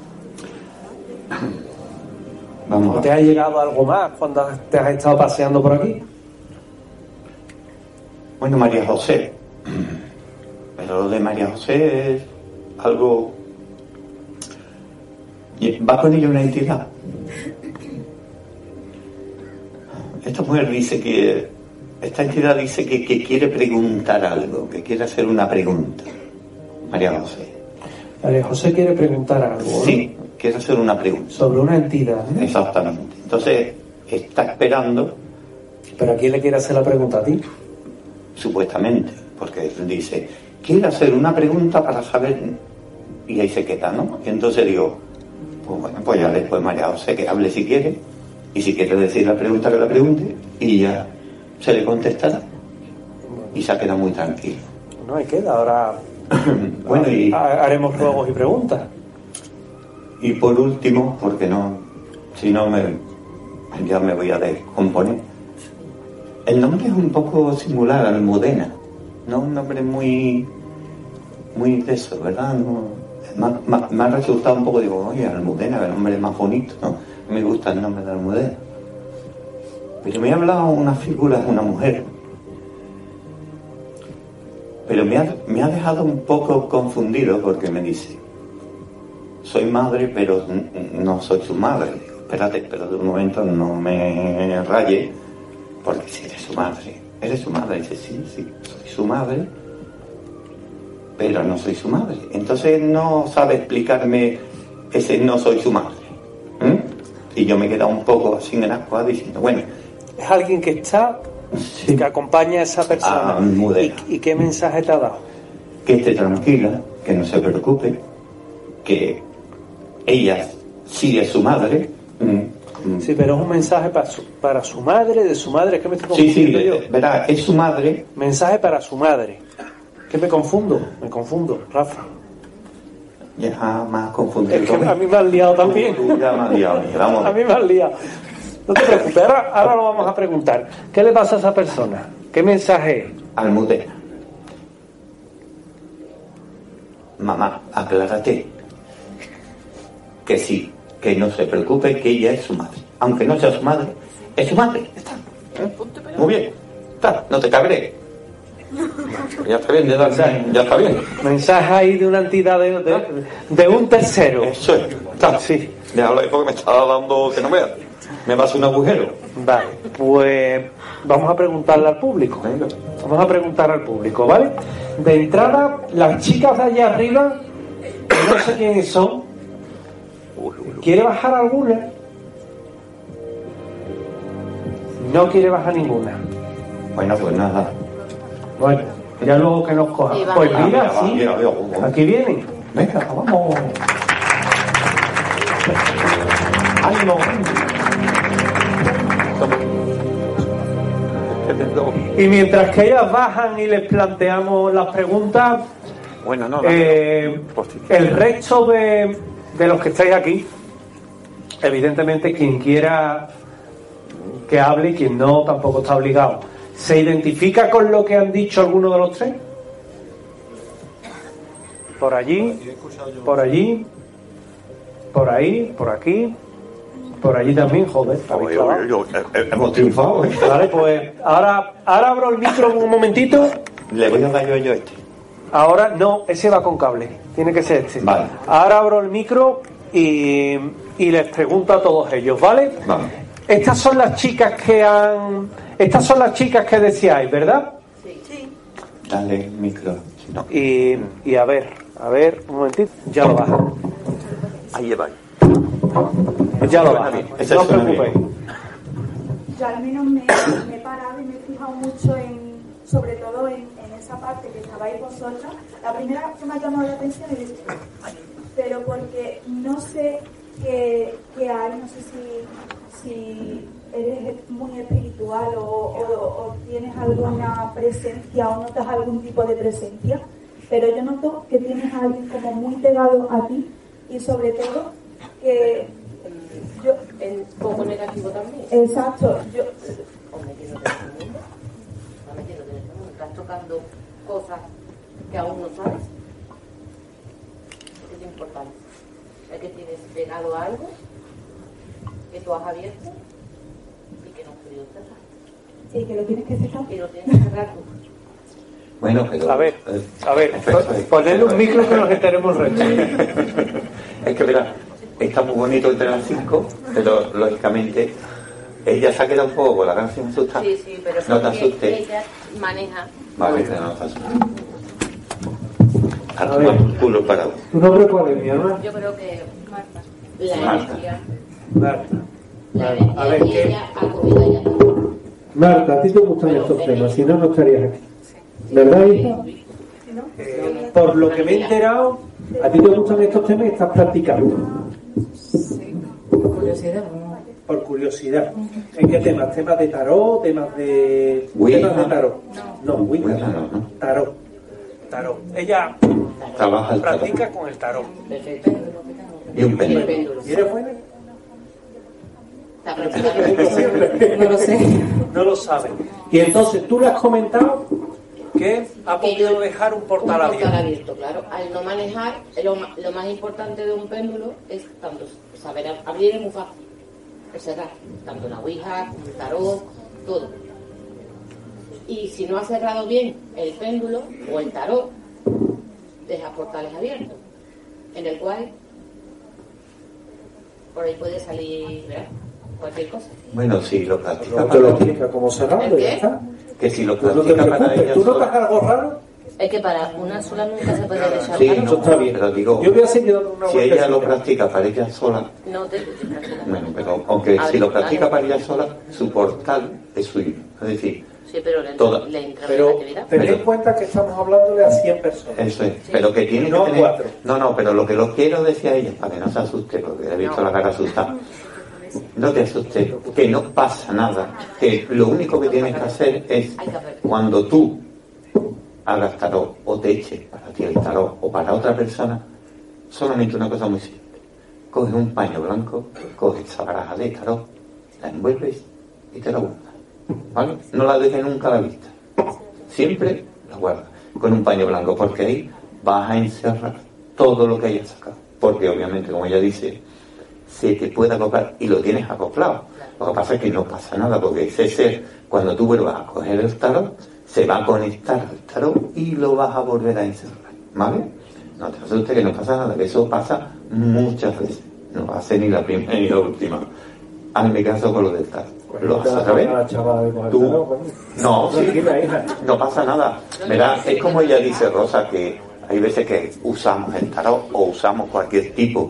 Vamos. ¿O te ha llegado algo más cuando te has estado paseando por aquí? Bueno, María José. Pero lo de María José es algo... Va con ella una entidad. Esta mujer dice que... Esta entidad dice que quiere preguntar algo, que quiere hacer una pregunta. María José. María José quiere preguntar algo, ¿no? Sí, quiere hacer una pregunta. Sobre una entidad, ¿no? Exactamente. Entonces, está esperando... ¿Pero a quién le quiere hacer la pregunta? ¿A ti? Supuestamente, porque él dice, quiere hacer una pregunta para saber... Y ahí se queda, ¿no? Y entonces digo, pues bueno, pues ya después María José que hable si quiere, y si quiere decir la pregunta que la pregunte, y ya se le contestará. Y se ha quedado muy tranquilo. No, ahí queda, ahora... Bueno, y... haremos ruegos y preguntas. Y por último, porque no... Si no, ya me voy a descomponer. El nombre es un poco singular, Almudena. No un nombre muy de eso, ¿verdad? No, me ha resultado un poco, digo, oye, Almudena, que el nombre es más bonito, ¿no? Me gusta el nombre de Almudena. Pero me ha hablado una figura de una mujer. Pero me ha dejado un poco confundido porque me dice, soy madre, pero no soy su madre. Digo, espérate, pero de un momento no me raye, porque si eres su madre. Dice, sí, soy su madre, pero no soy su madre. Entonces no sabe explicarme ese no soy su madre. Y yo me he quedado un poco así en ascuas diciendo, bueno. Es alguien que está, sí, que acompaña a esa persona. ¿Y qué mensaje te ha dado? Que esté tranquila, que no se preocupe, que ella sí es su madre. Sí, pero es un mensaje para su madre, de su madre, ¿qué me estoy confundiendo yo? Verá, es su madre. Mensaje para su madre. ¿Qué me confundo, Rafa? Ya más confundido. Es que a mí me han liado también. Ya me has liado, vamos. A mí me han liado. No te preocupes, ahora lo vamos a preguntar. ¿Qué le pasa a esa persona? ¿Qué mensaje es? Almudena. Mamá, aclárate. Que sí, que no se preocupe, que ella es su madre. Aunque no sea su madre, es su madre. Está. Muy bien. Está, no te cabrees. Ya está bien, ya está bien. Mensaje ahí de una entidad de un tercero. Eso es. Está. Sí. Déjalo ahí porque me está dando que no veas. Me va a hacer un agujero. Vale, pues vamos a preguntarle al público. Venga. Vamos a preguntar al público, ¿vale? De entrada, las chicas de allá arriba, no sé quiénes son. ¿Quiere bajar alguna? No quiere bajar ninguna. Bueno, pues nada. Bueno, ya luego que nos coja. Sí, pues mira, sí. Mira, Aquí vienen. Venga, vamos. Ay, no. Y mientras que ellas bajan y les planteamos las preguntas, bueno, el resto de los que estáis aquí, evidentemente quien quiera que hable y quien no tampoco está obligado. ¿Se identifica con lo que han dicho algunos de los tres? Por allí, por allí, por ahí, por aquí, Por allí también, joder. Hemos triunfado, ¿eh? Vale, pues ahora abro el micro un momentito. Le voy a dar yo este. Ahora no, ese va con cable. Tiene que ser este. Vale. Ahora abro el micro y les pregunto a todos ellos, ¿vale? Vale. Estas son las chicas que decíais, ¿verdad? Sí. Dale el micro. Si no. Y a ver, un momentito. Ya lo baja. Ahí lleva. Ya lo baja. No os preocupéis. Yo al menos me he parado y me he fijado mucho sobre todo en esa parte que estabais vosotras. La primera que me ha llamado la atención es esta, pero porque no sé qué hay, no sé si eres muy espiritual o tienes alguna presencia o notas algún tipo de presencia, pero yo noto que tienes a alguien como muy pegado a ti y sobre todo que yo... ¿En poco negativo también? Exacto, yo... Estás tocando cosas que aún no sabes. Eso es importante. Es que tienes pegado algo que tú has abierto y que no has querido cerrar. Y que lo tienes que cerrar. Y lo tienes que cerrar tú. Bueno, pero... A ver, ponedle un micro que nos enteremos el resto. Es que, verá, está muy bonito entre las 5, pero lógicamente ella se ha quedado un poco con la canción asustada. Sí, pero no te asustes. Ella maneja. Vale, pero no te asustes. A tomar un culo parado. ¿Tu nombre cuál es, mi hermano? Yo creo que Marta. la energía. Marta. La A energía ver, que ¿qué? ella ha cogido ella. Marta, a ti te gustan estos temas, si no, no estarías aquí. ¿Verdad, hija? Por lo que me he enterado, a ti te gustan estos temas y estás practicando. Curiosidad, ¿no? Por curiosidad. ¿En qué temas? ¿Temas de tarot? ¿Temas de tarot? No, Wicca. No. Tarot. Ella Trabaja el practica con el tarot. Perfecto. Y un péndulo. ¿Y eres buena? Está practicando. No lo sé. No lo sabe. Y entonces tú le has comentado que ha podido dejar un portal abierto. Claro. Al no manejar, lo más importante de un péndulo es tanto saber abrir es muy fácil, es cerrar, tanto una ouija, como el tarot, todo. Y si no ha cerrado bien el péndulo o el tarot, deja portales abiertos, en el cual por ahí puede salir, ¿verdad?, cualquier cosa. Bueno, si lo practica No te para lo ella, explica como cerrado, ya está. que si lo Tú no te practica para preocupes. ella ¿Tú notas sola. algo raro? Es que para una sola nunca se puede dejar. Sí, Eso está bien. pero digo, Yo voy a seguir dando una si ella lo vueltecita. practica para ella sola, No te escuches, bueno, pero aunque si lo practica para ella sola, su portal es suyo. Es decir, sí, pero le entra Pero negatividad. tened en cuenta que estamos hablándole a 100 personas. eso es, pero que tiene No que tener... 4. No, pero lo que lo quiero decir a ella, para que no se asuste, porque he visto la cara asustada. No te asustes, que no pasa nada, que lo único que tienes que hacer es, cuando tú hagas tarot o te eches para ti el tarot o para otra persona, solamente una cosa muy simple: coges un paño blanco, coges esa baraja de tarot, la envuelves y te la guardas, ¿vale? No la dejes nunca a la vista, siempre la guardas con un paño blanco, porque ahí vas a encerrar todo lo que hayas sacado, porque obviamente, como ella dice, se te puede acoplar y lo tienes acoplado. Lo que pasa es que no pasa nada, porque ese ser, cuando tú vuelvas a coger el tarot, se va a conectar al tarot y lo vas a volver a encerrar, ¿vale? No te asustes, que no pasa nada, que eso pasa muchas veces, no va a ser ni la primera ni la última. Hazme caso con lo del tarot. Lo vas a saber. Tú, no, sí, no pasa nada. Verás, es como ella dice, Rosa, que hay veces que usamos el tarot o usamos cualquier tipo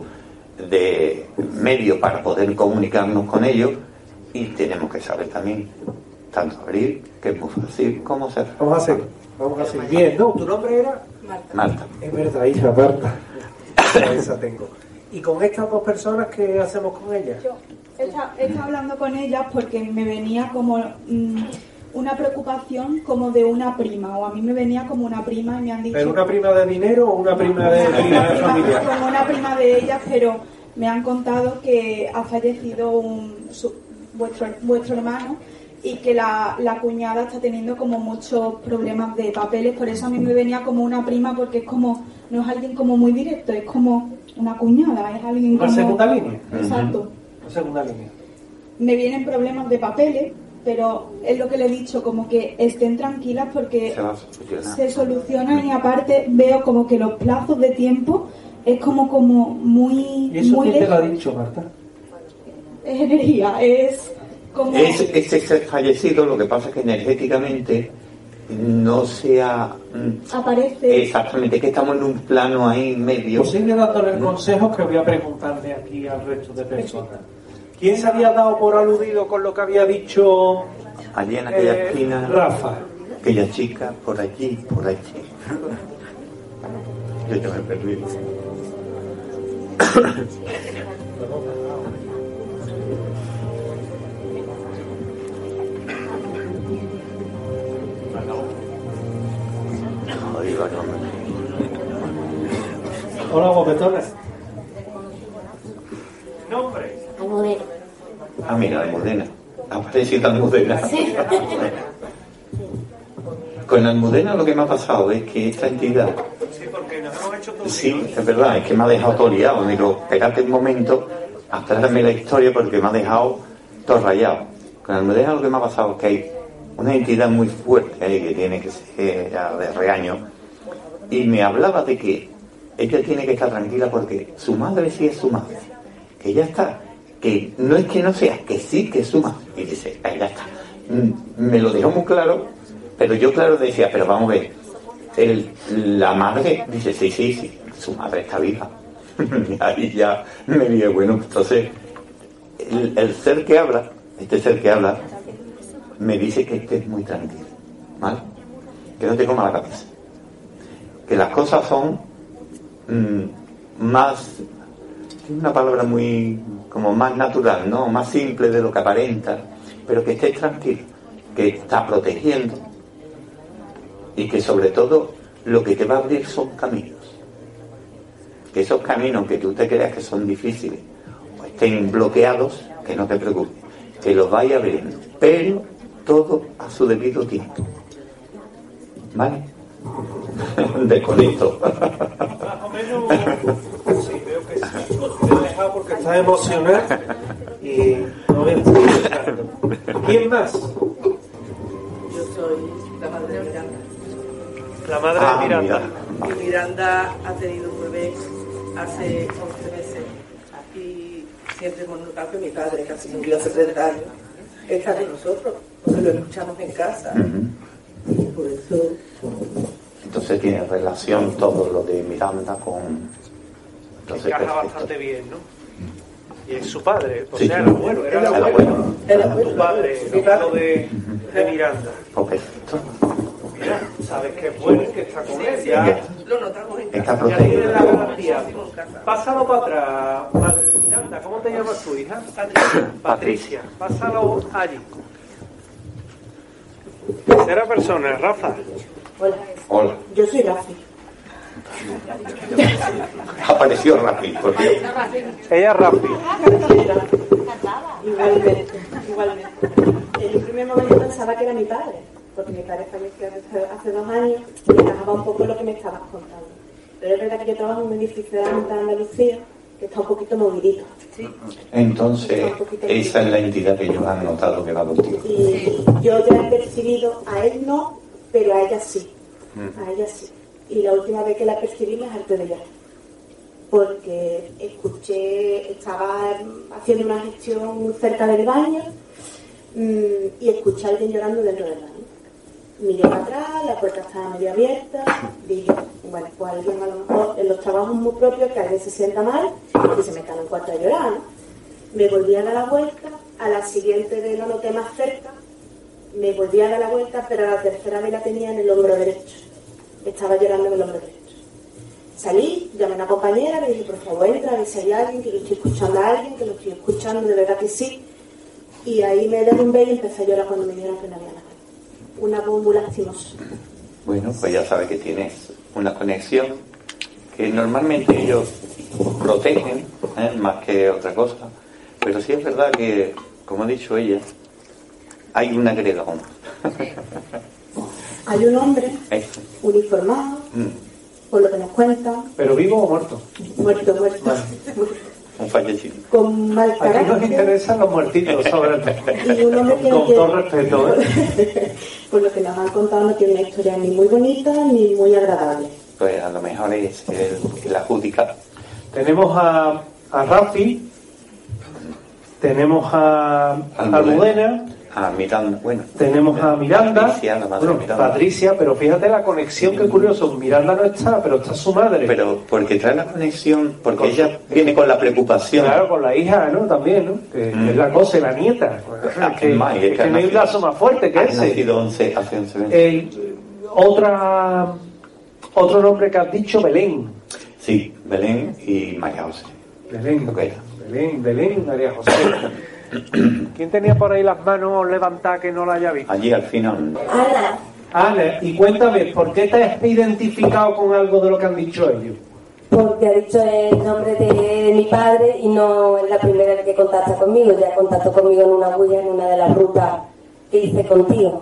de medio para poder comunicarnos con ellos, y tenemos que saber también tanto abrir, que es muy fácil, como cerrar. Vamos a seguir. Bien, ¿no? ¿Tu nombre era? Marta. Es verdad, hija, Marta. Esa tengo. ¿Y con estas dos personas qué hacemos con ellas? Yo estaba hablando con ellas porque me venía como una preocupación como de una prima, o a mí me venía como una prima y me han dicho... ¿Pero una prima de dinero o una prima de familia? Como una prima de ellas, pero me han contado que ha fallecido vuestro hermano y que la cuñada está teniendo como muchos problemas de papeles, por eso a mí me venía como una prima, porque es como, no es alguien como muy directo, es como una cuñada, es alguien ¿Una como... segunda línea? Exacto. Segunda línea. Me vienen problemas de papeles, pero es lo que le he dicho, como que estén tranquilas porque se solucionan, y aparte veo como que los plazos de tiempo es como muy... ¿Y eso muy quién te lo ha dicho, Marta? Es energía, es como... Es ser fallecido, lo que pasa es que energéticamente no sea... aparece... Exactamente, que estamos en un plano ahí medio... Pues sigue dándole el consejo que voy a preguntarle aquí al resto de personas. ¿Quién se había dado por aludido con lo que había dicho allí en aquella esquina? Rafa. Aquella chica, por allí, por allí. Yo ya me perdí. Hola, guapetones. ¿Nombre? Almudena. Ah, mira, Almudena. Ha aparecido Almudena. Sí. Con Almudena lo que me ha pasado es que esta entidad... Sí, porque nos hemos hecho todo. Sí, es verdad, es que me ha dejado todo liado. Digo, espérate un momento, aclárame la historia porque me ha dejado todo rayado. Con Almudena lo que me ha pasado es que hay una entidad muy fuerte ahí que tiene que ser ya de reaño. Y me hablaba de que ella tiene que estar tranquila porque su madre sí es su madre. Que ya está, que no es que no sea, que sí que es su madre. Y dice, ahí ya está. Me lo dejó muy claro, pero yo claro decía, pero vamos a ver, la madre dice, sí, su madre está viva. Y ahí ya me dije, bueno, entonces, el ser que habla, este ser que habla, me dice que estés muy tranquilo, ¿vale? Que no te coma la cabeza. Que las cosas son más... una palabra muy como más natural, ¿no? Más simple de lo que aparenta, pero que estés tranquilo, que está protegiendo y que sobre todo lo que te va a abrir son caminos. Que esos caminos que tú te creas que son difíciles o estén bloqueados, que no te preocupes, que los vaya abriendo, pero todo a su debido tiempo. ¿Vale? Desconecto. Más o menos, sí, veo que sí. Te he dejado porque estás emocionado y no voy a estar escuchando. ¿Quién más? Yo soy la madre de Miranda. La madre de Miranda. Mira. Miranda ha tenido un bebé hace 11 meses y siempre hemos notado que mi padre, que casi murió hace 30 años, está con nosotros, porque lo escuchamos en casa. Y por eso... Entonces tiene relación todo lo de Miranda con... Entonces, encaja perfecto. bastante bien, ¿no? Y es su padre, o Sí. sea, el abuelo, era el abuelo. Tu padre, el abuelo de Miranda. Pues perfecto. Mira, sabes que es bueno y que está con él. Ya, lo notamos en Está casa. ya tiene la garantía. Pásalo para atrás, madre de Miranda. ¿Cómo te llamas tu hija? Patricia. Pásalo allí. Tercera persona, Rafa. Hola. Hola. Yo soy Rafi. Apareció rápido, por Dios. Ella es Rafi. Igualmente. En un primer momento pensaba que era mi padre, porque mi padre falleció hace 2 años y encajaba un poco lo que me estabas contando. Pero es verdad que yo trabajo en un edificio de Andalucía que está un poquito movidito. Entonces, esa es la entidad que ellos han notado que va contigo. Y yo ya he percibido, a él no, pero a ella sí. A ella sí. Y la última vez que la percibí me harté de llorar. Porque estaba haciendo una gestión muy cerca del baño y escuché a alguien llorando dentro del baño. Miré para atrás, la puerta estaba medio abierta, dije, bueno, pues alguien a lo mejor en los trabajos muy propios que alguien se sienta mal y se meta en el cuarto a llorar, ¿no? Me volví a dar la vuelta, a la siguiente vez la noté más cerca, me volví a dar la vuelta, pero a la tercera vez la tenía en el hombro derecho. Estaba llorando en el hombro derecho. Salí, llamé a una compañera, le dije, por favor, entra, a ver si hay alguien, que lo estoy escuchando a alguien, que lo estoy escuchando, de verdad que sí. Y ahí me derrumbé y empecé a llorar cuando me dijeron que no había nada. Una voz muy lastimosa. Bueno, pues ya sabes que tienes una conexión que normalmente ellos protegen, más que otra cosa. Pero sí es verdad que, como ha dicho ella, hay un agregado. Hay un hombre uniformado, por lo que nos cuentan. ¿Pero vivo o muerto? Muerto. Un fallecido. con mal Aquí carácter. nos interesan los muertitos, sobre todo. Y un hombre que Con todo respeto, ¿eh? por lo que nos han contado, no tiene una historia ni muy bonita ni muy agradable. Pues a lo mejor es el adjudicado. Tenemos a Rafi, tenemos a Almudena, a Miranda, bueno. Tenemos a Miranda, Patricia, la madre de Miranda. Patricia, pero fíjate la conexión, que curioso, Miranda no está, pero está su madre. Pero porque trae la conexión, porque ella viene con la preocupación. Claro, con la hija, ¿no? También, ¿no? Que es la cosa, y la nieta. Que no hay un lazo más fuerte que ese. Ha nacido hace 11 meses. Otro nombre que has dicho, Belén. Sí, Belén y María José. Belén y María José. ¿Quién tenía por ahí las manos levantadas que no la haya visto? Allí al final. Ana, y cuéntame, ¿por qué te has identificado con algo de lo que han dicho ellos? Porque ha dicho el nombre de mi padre y no es la primera vez que contacta conmigo. Ya contactó conmigo en una bulla, en una de las rutas que hice contigo.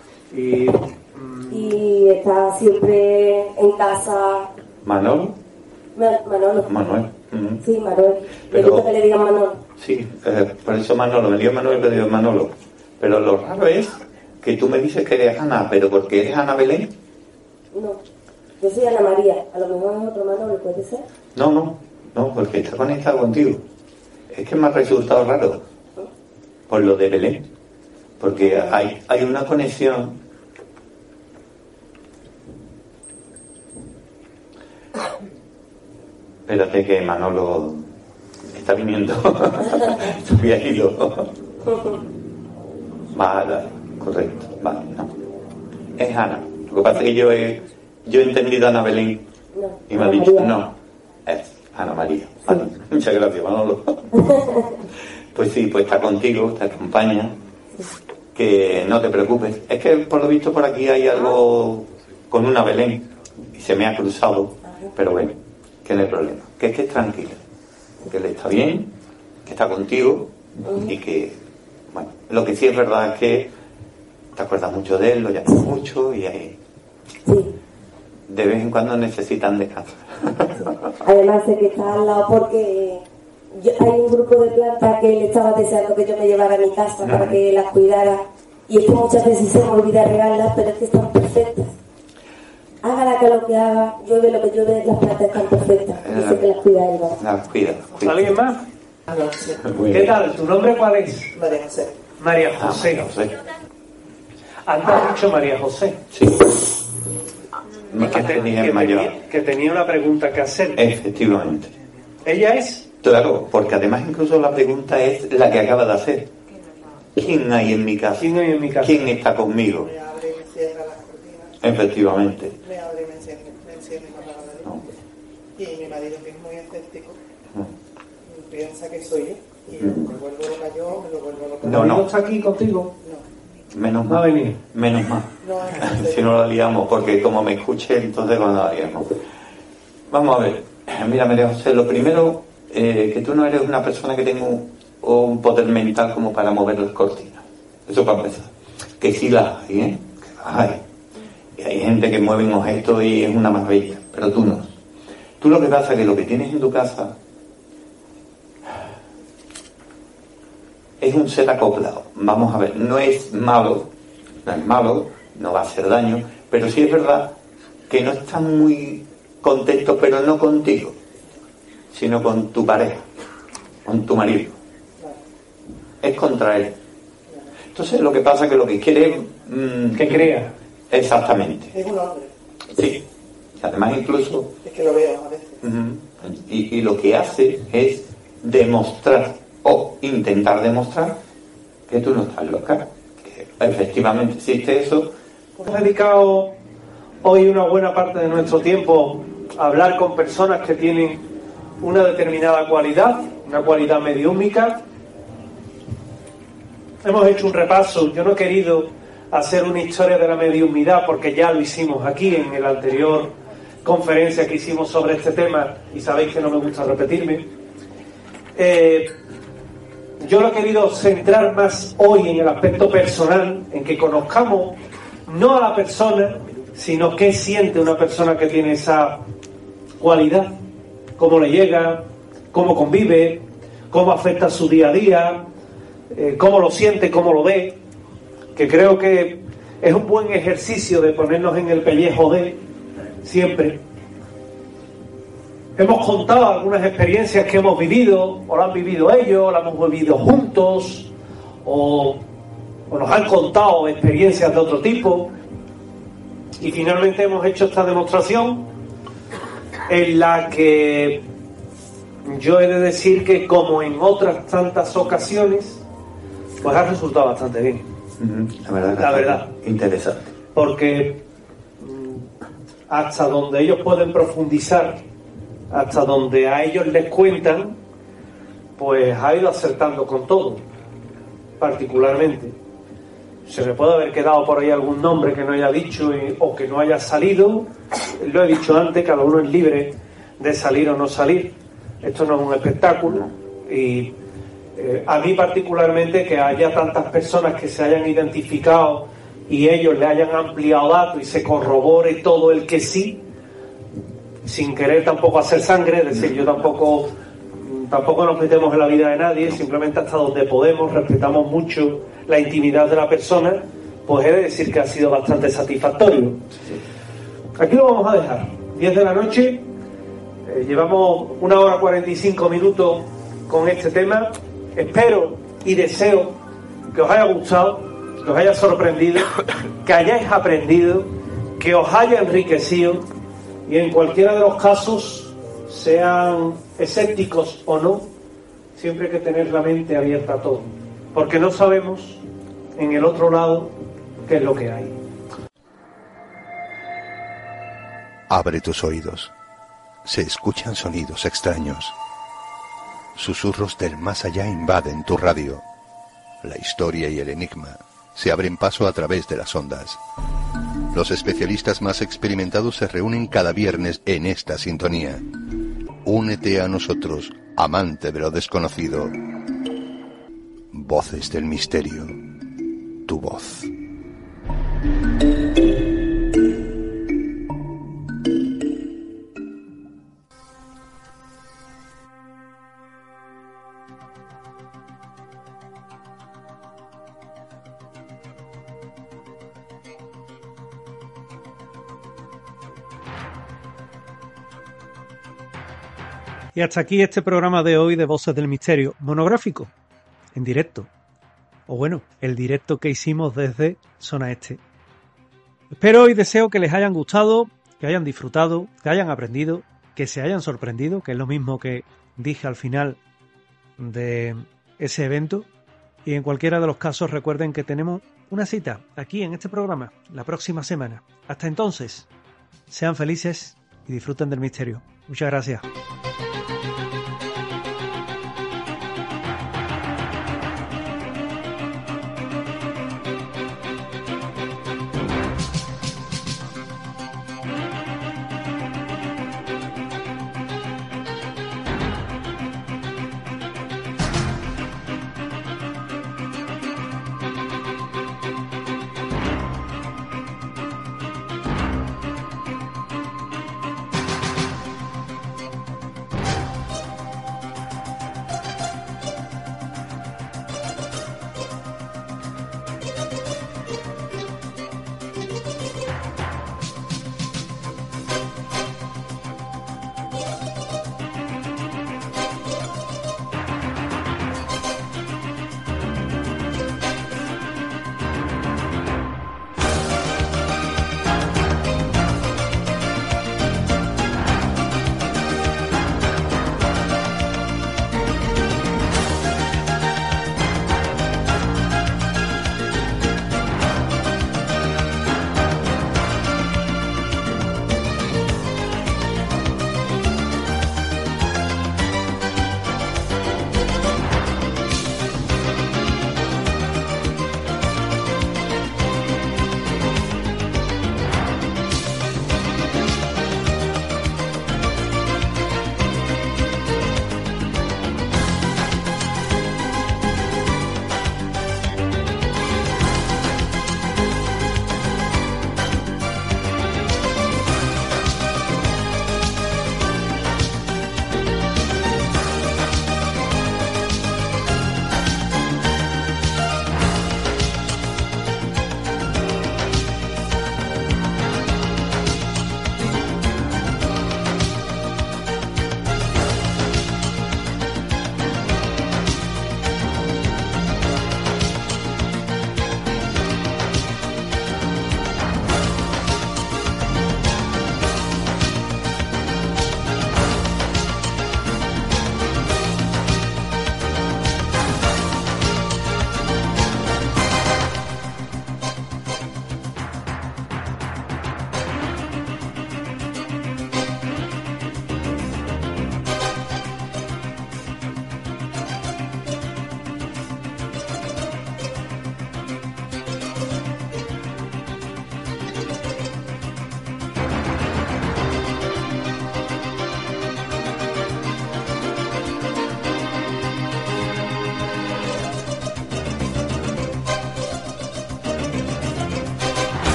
Y está siempre en casa. ¿Manolo? Manolo. Manuel. Sí, Manuel. Me Pero- gusta que le digan Manolo. Sí, por eso Manolo, me dio Manuel, me dio Manolo. Pero lo raro es que tú me dices que eres Ana, pero porque eres Ana Belén. No, yo soy Ana María. A lo mejor es otro Manolo, ¿puede ser? No, porque está conectado contigo. Es que me ha resultado raro. Por lo de Belén. Porque hay una conexión. Espérate que Manolo está viniendo. Estoy al hilo. Vale, correcto. Vale, no. Es Ana. Lo que pasa es que yo he entendido a Ana Belén. Y me ha dicho, no, es Ana María. Vale. Muchas gracias, Manolo. Pues sí, pues está contigo, te acompaña. Que no te preocupes. Es que por lo visto por aquí hay algo con una Belén. Y se me ha cruzado. Pero bueno, que no hay problema. Que estés tranquila. Que él está bien, que está contigo. Y que, bueno, lo que sí es verdad es que te acuerdas mucho de él, lo llamas mucho y ahí. De vez en cuando necesitan descanso. Además sé que está al lado porque hay un grupo de plantas que él estaba deseando que yo me llevara a mi casa para que las cuidara. Y es que muchas veces se me olvida regarlas, pero es que están perfectas. Hágala que lo que haga, llueve lo que llueve, las plantas están perfectas. Y sé que las cuida él. Las cuida. ¿Alguien más? ¿Qué tal? ¿Tu nombre cuál es? María José. María José. Antes has dicho María José. Sí. Que tenía una pregunta que hacer. Efectivamente. ¿Ella es? Claro, porque además incluso la pregunta es la que acaba de hacer. ¿Quién hay en mi casa? ¿Quién hay en mi casa? ¿Quién está conmigo? Me abre y me cierra las cortinas. Efectivamente. Me abre y me encierra y me apaga la luz. Y mi marido, que es muy escéptico, piensa que soy yo. Y me vuelvo loca yo, me lo vuelvo loca. No. ¿Está aquí contigo? Menos No ha mal. venido. Menos mal. Si no la liamos, porque como me escuche, entonces cuando la liamos. Vamos a ver. Mira, María José, lo primero, que tú no eres una persona que tenga un poder mental como para mover las cortinas. Eso para empezar. Que sí las hay, ¿eh? Que las hay. Y hay gente que mueve objetos y es una maravilla, pero tú no. Tú lo que pasa es que lo que tienes en tu casa es un ser acoplado. Vamos a ver, no es malo, no va a hacer daño, pero sí es verdad que no están muy contentos, pero no contigo, sino con tu pareja, con tu marido. Es contra él. Entonces lo que pasa es que lo que quiere es... que crea. Exactamente. Es un hombre. Sí. Además incluso... Es que lo veo a veces. Y lo que hace es demostrar o intentar demostrar que tú no estás loca, que efectivamente existe eso. Hemos dedicado hoy una buena parte de nuestro tiempo a hablar con personas que tienen una determinada cualidad, una cualidad mediúmica. Hemos hecho un repaso. Yo no he querido hacer una historia de la mediumnidad porque ya lo hicimos aquí en el anterior conferencia que hicimos sobre este tema y sabéis que no me gusta repetirme. Yo lo he querido centrar más hoy en el aspecto personal, en que conozcamos no a la persona, sino qué siente una persona que tiene esa cualidad, cómo le llega, cómo convive, cómo afecta su día a día, cómo lo siente, cómo lo ve, que creo que es un buen ejercicio de ponernos en el pellejo de siempre. Hemos contado algunas experiencias que hemos vivido, o la han vivido ellos, o la hemos vivido juntos, o nos han contado experiencias de otro tipo, y finalmente hemos hecho esta demostración en la que yo he de decir que, como en otras tantas ocasiones, pues ha resultado bastante bien. La verdad. Interesante. Porque hasta donde ellos pueden profundizar, hasta donde a ellos les cuentan, pues ha ido acertando con todo, particularmente. Se me puede haber quedado por ahí algún nombre que no haya dicho o que no haya salido. Lo he dicho antes, cada uno es libre de salir o no salir. Esto no es un espectáculo, y a mí particularmente que haya tantas personas que se hayan identificado y ellos le hayan ampliado datos y se corrobore todo el que sí, sin querer tampoco hacer sangre, es decir, yo tampoco nos metemos en la vida de nadie, simplemente hasta donde podemos, respetamos mucho la intimidad de la persona, pues he de decir que ha sido bastante satisfactorio. Aquí lo vamos a dejar, 10 de la noche, llevamos 1 hora 45 minutos con este tema. Espero y deseo que os haya gustado, que os haya sorprendido, que hayáis aprendido, que os haya enriquecido, y en cualquiera de los casos, sean escépticos o no, siempre hay que tener la mente abierta a todo, porque no sabemos en el otro lado qué es lo que hay. Abre tus oídos. Se escuchan sonidos extraños. Susurros del más allá invaden tu radio. La historia y el enigma se abren paso a través de las ondas. Los especialistas más experimentados se reúnen cada viernes en esta sintonía. Únete a nosotros, amante de lo desconocido. Voces del misterio. Tu voz. Y hasta aquí este programa de hoy de Voces del Misterio, monográfico, en directo. O bueno, el directo que hicimos desde Zona Este. Espero y deseo que les hayan gustado, que hayan disfrutado, que hayan aprendido, que se hayan sorprendido, que es lo mismo que dije al final de ese evento. Y en cualquiera de los casos recuerden que tenemos una cita aquí en este programa la próxima semana. Hasta entonces, sean felices y disfruten del misterio. Muchas gracias.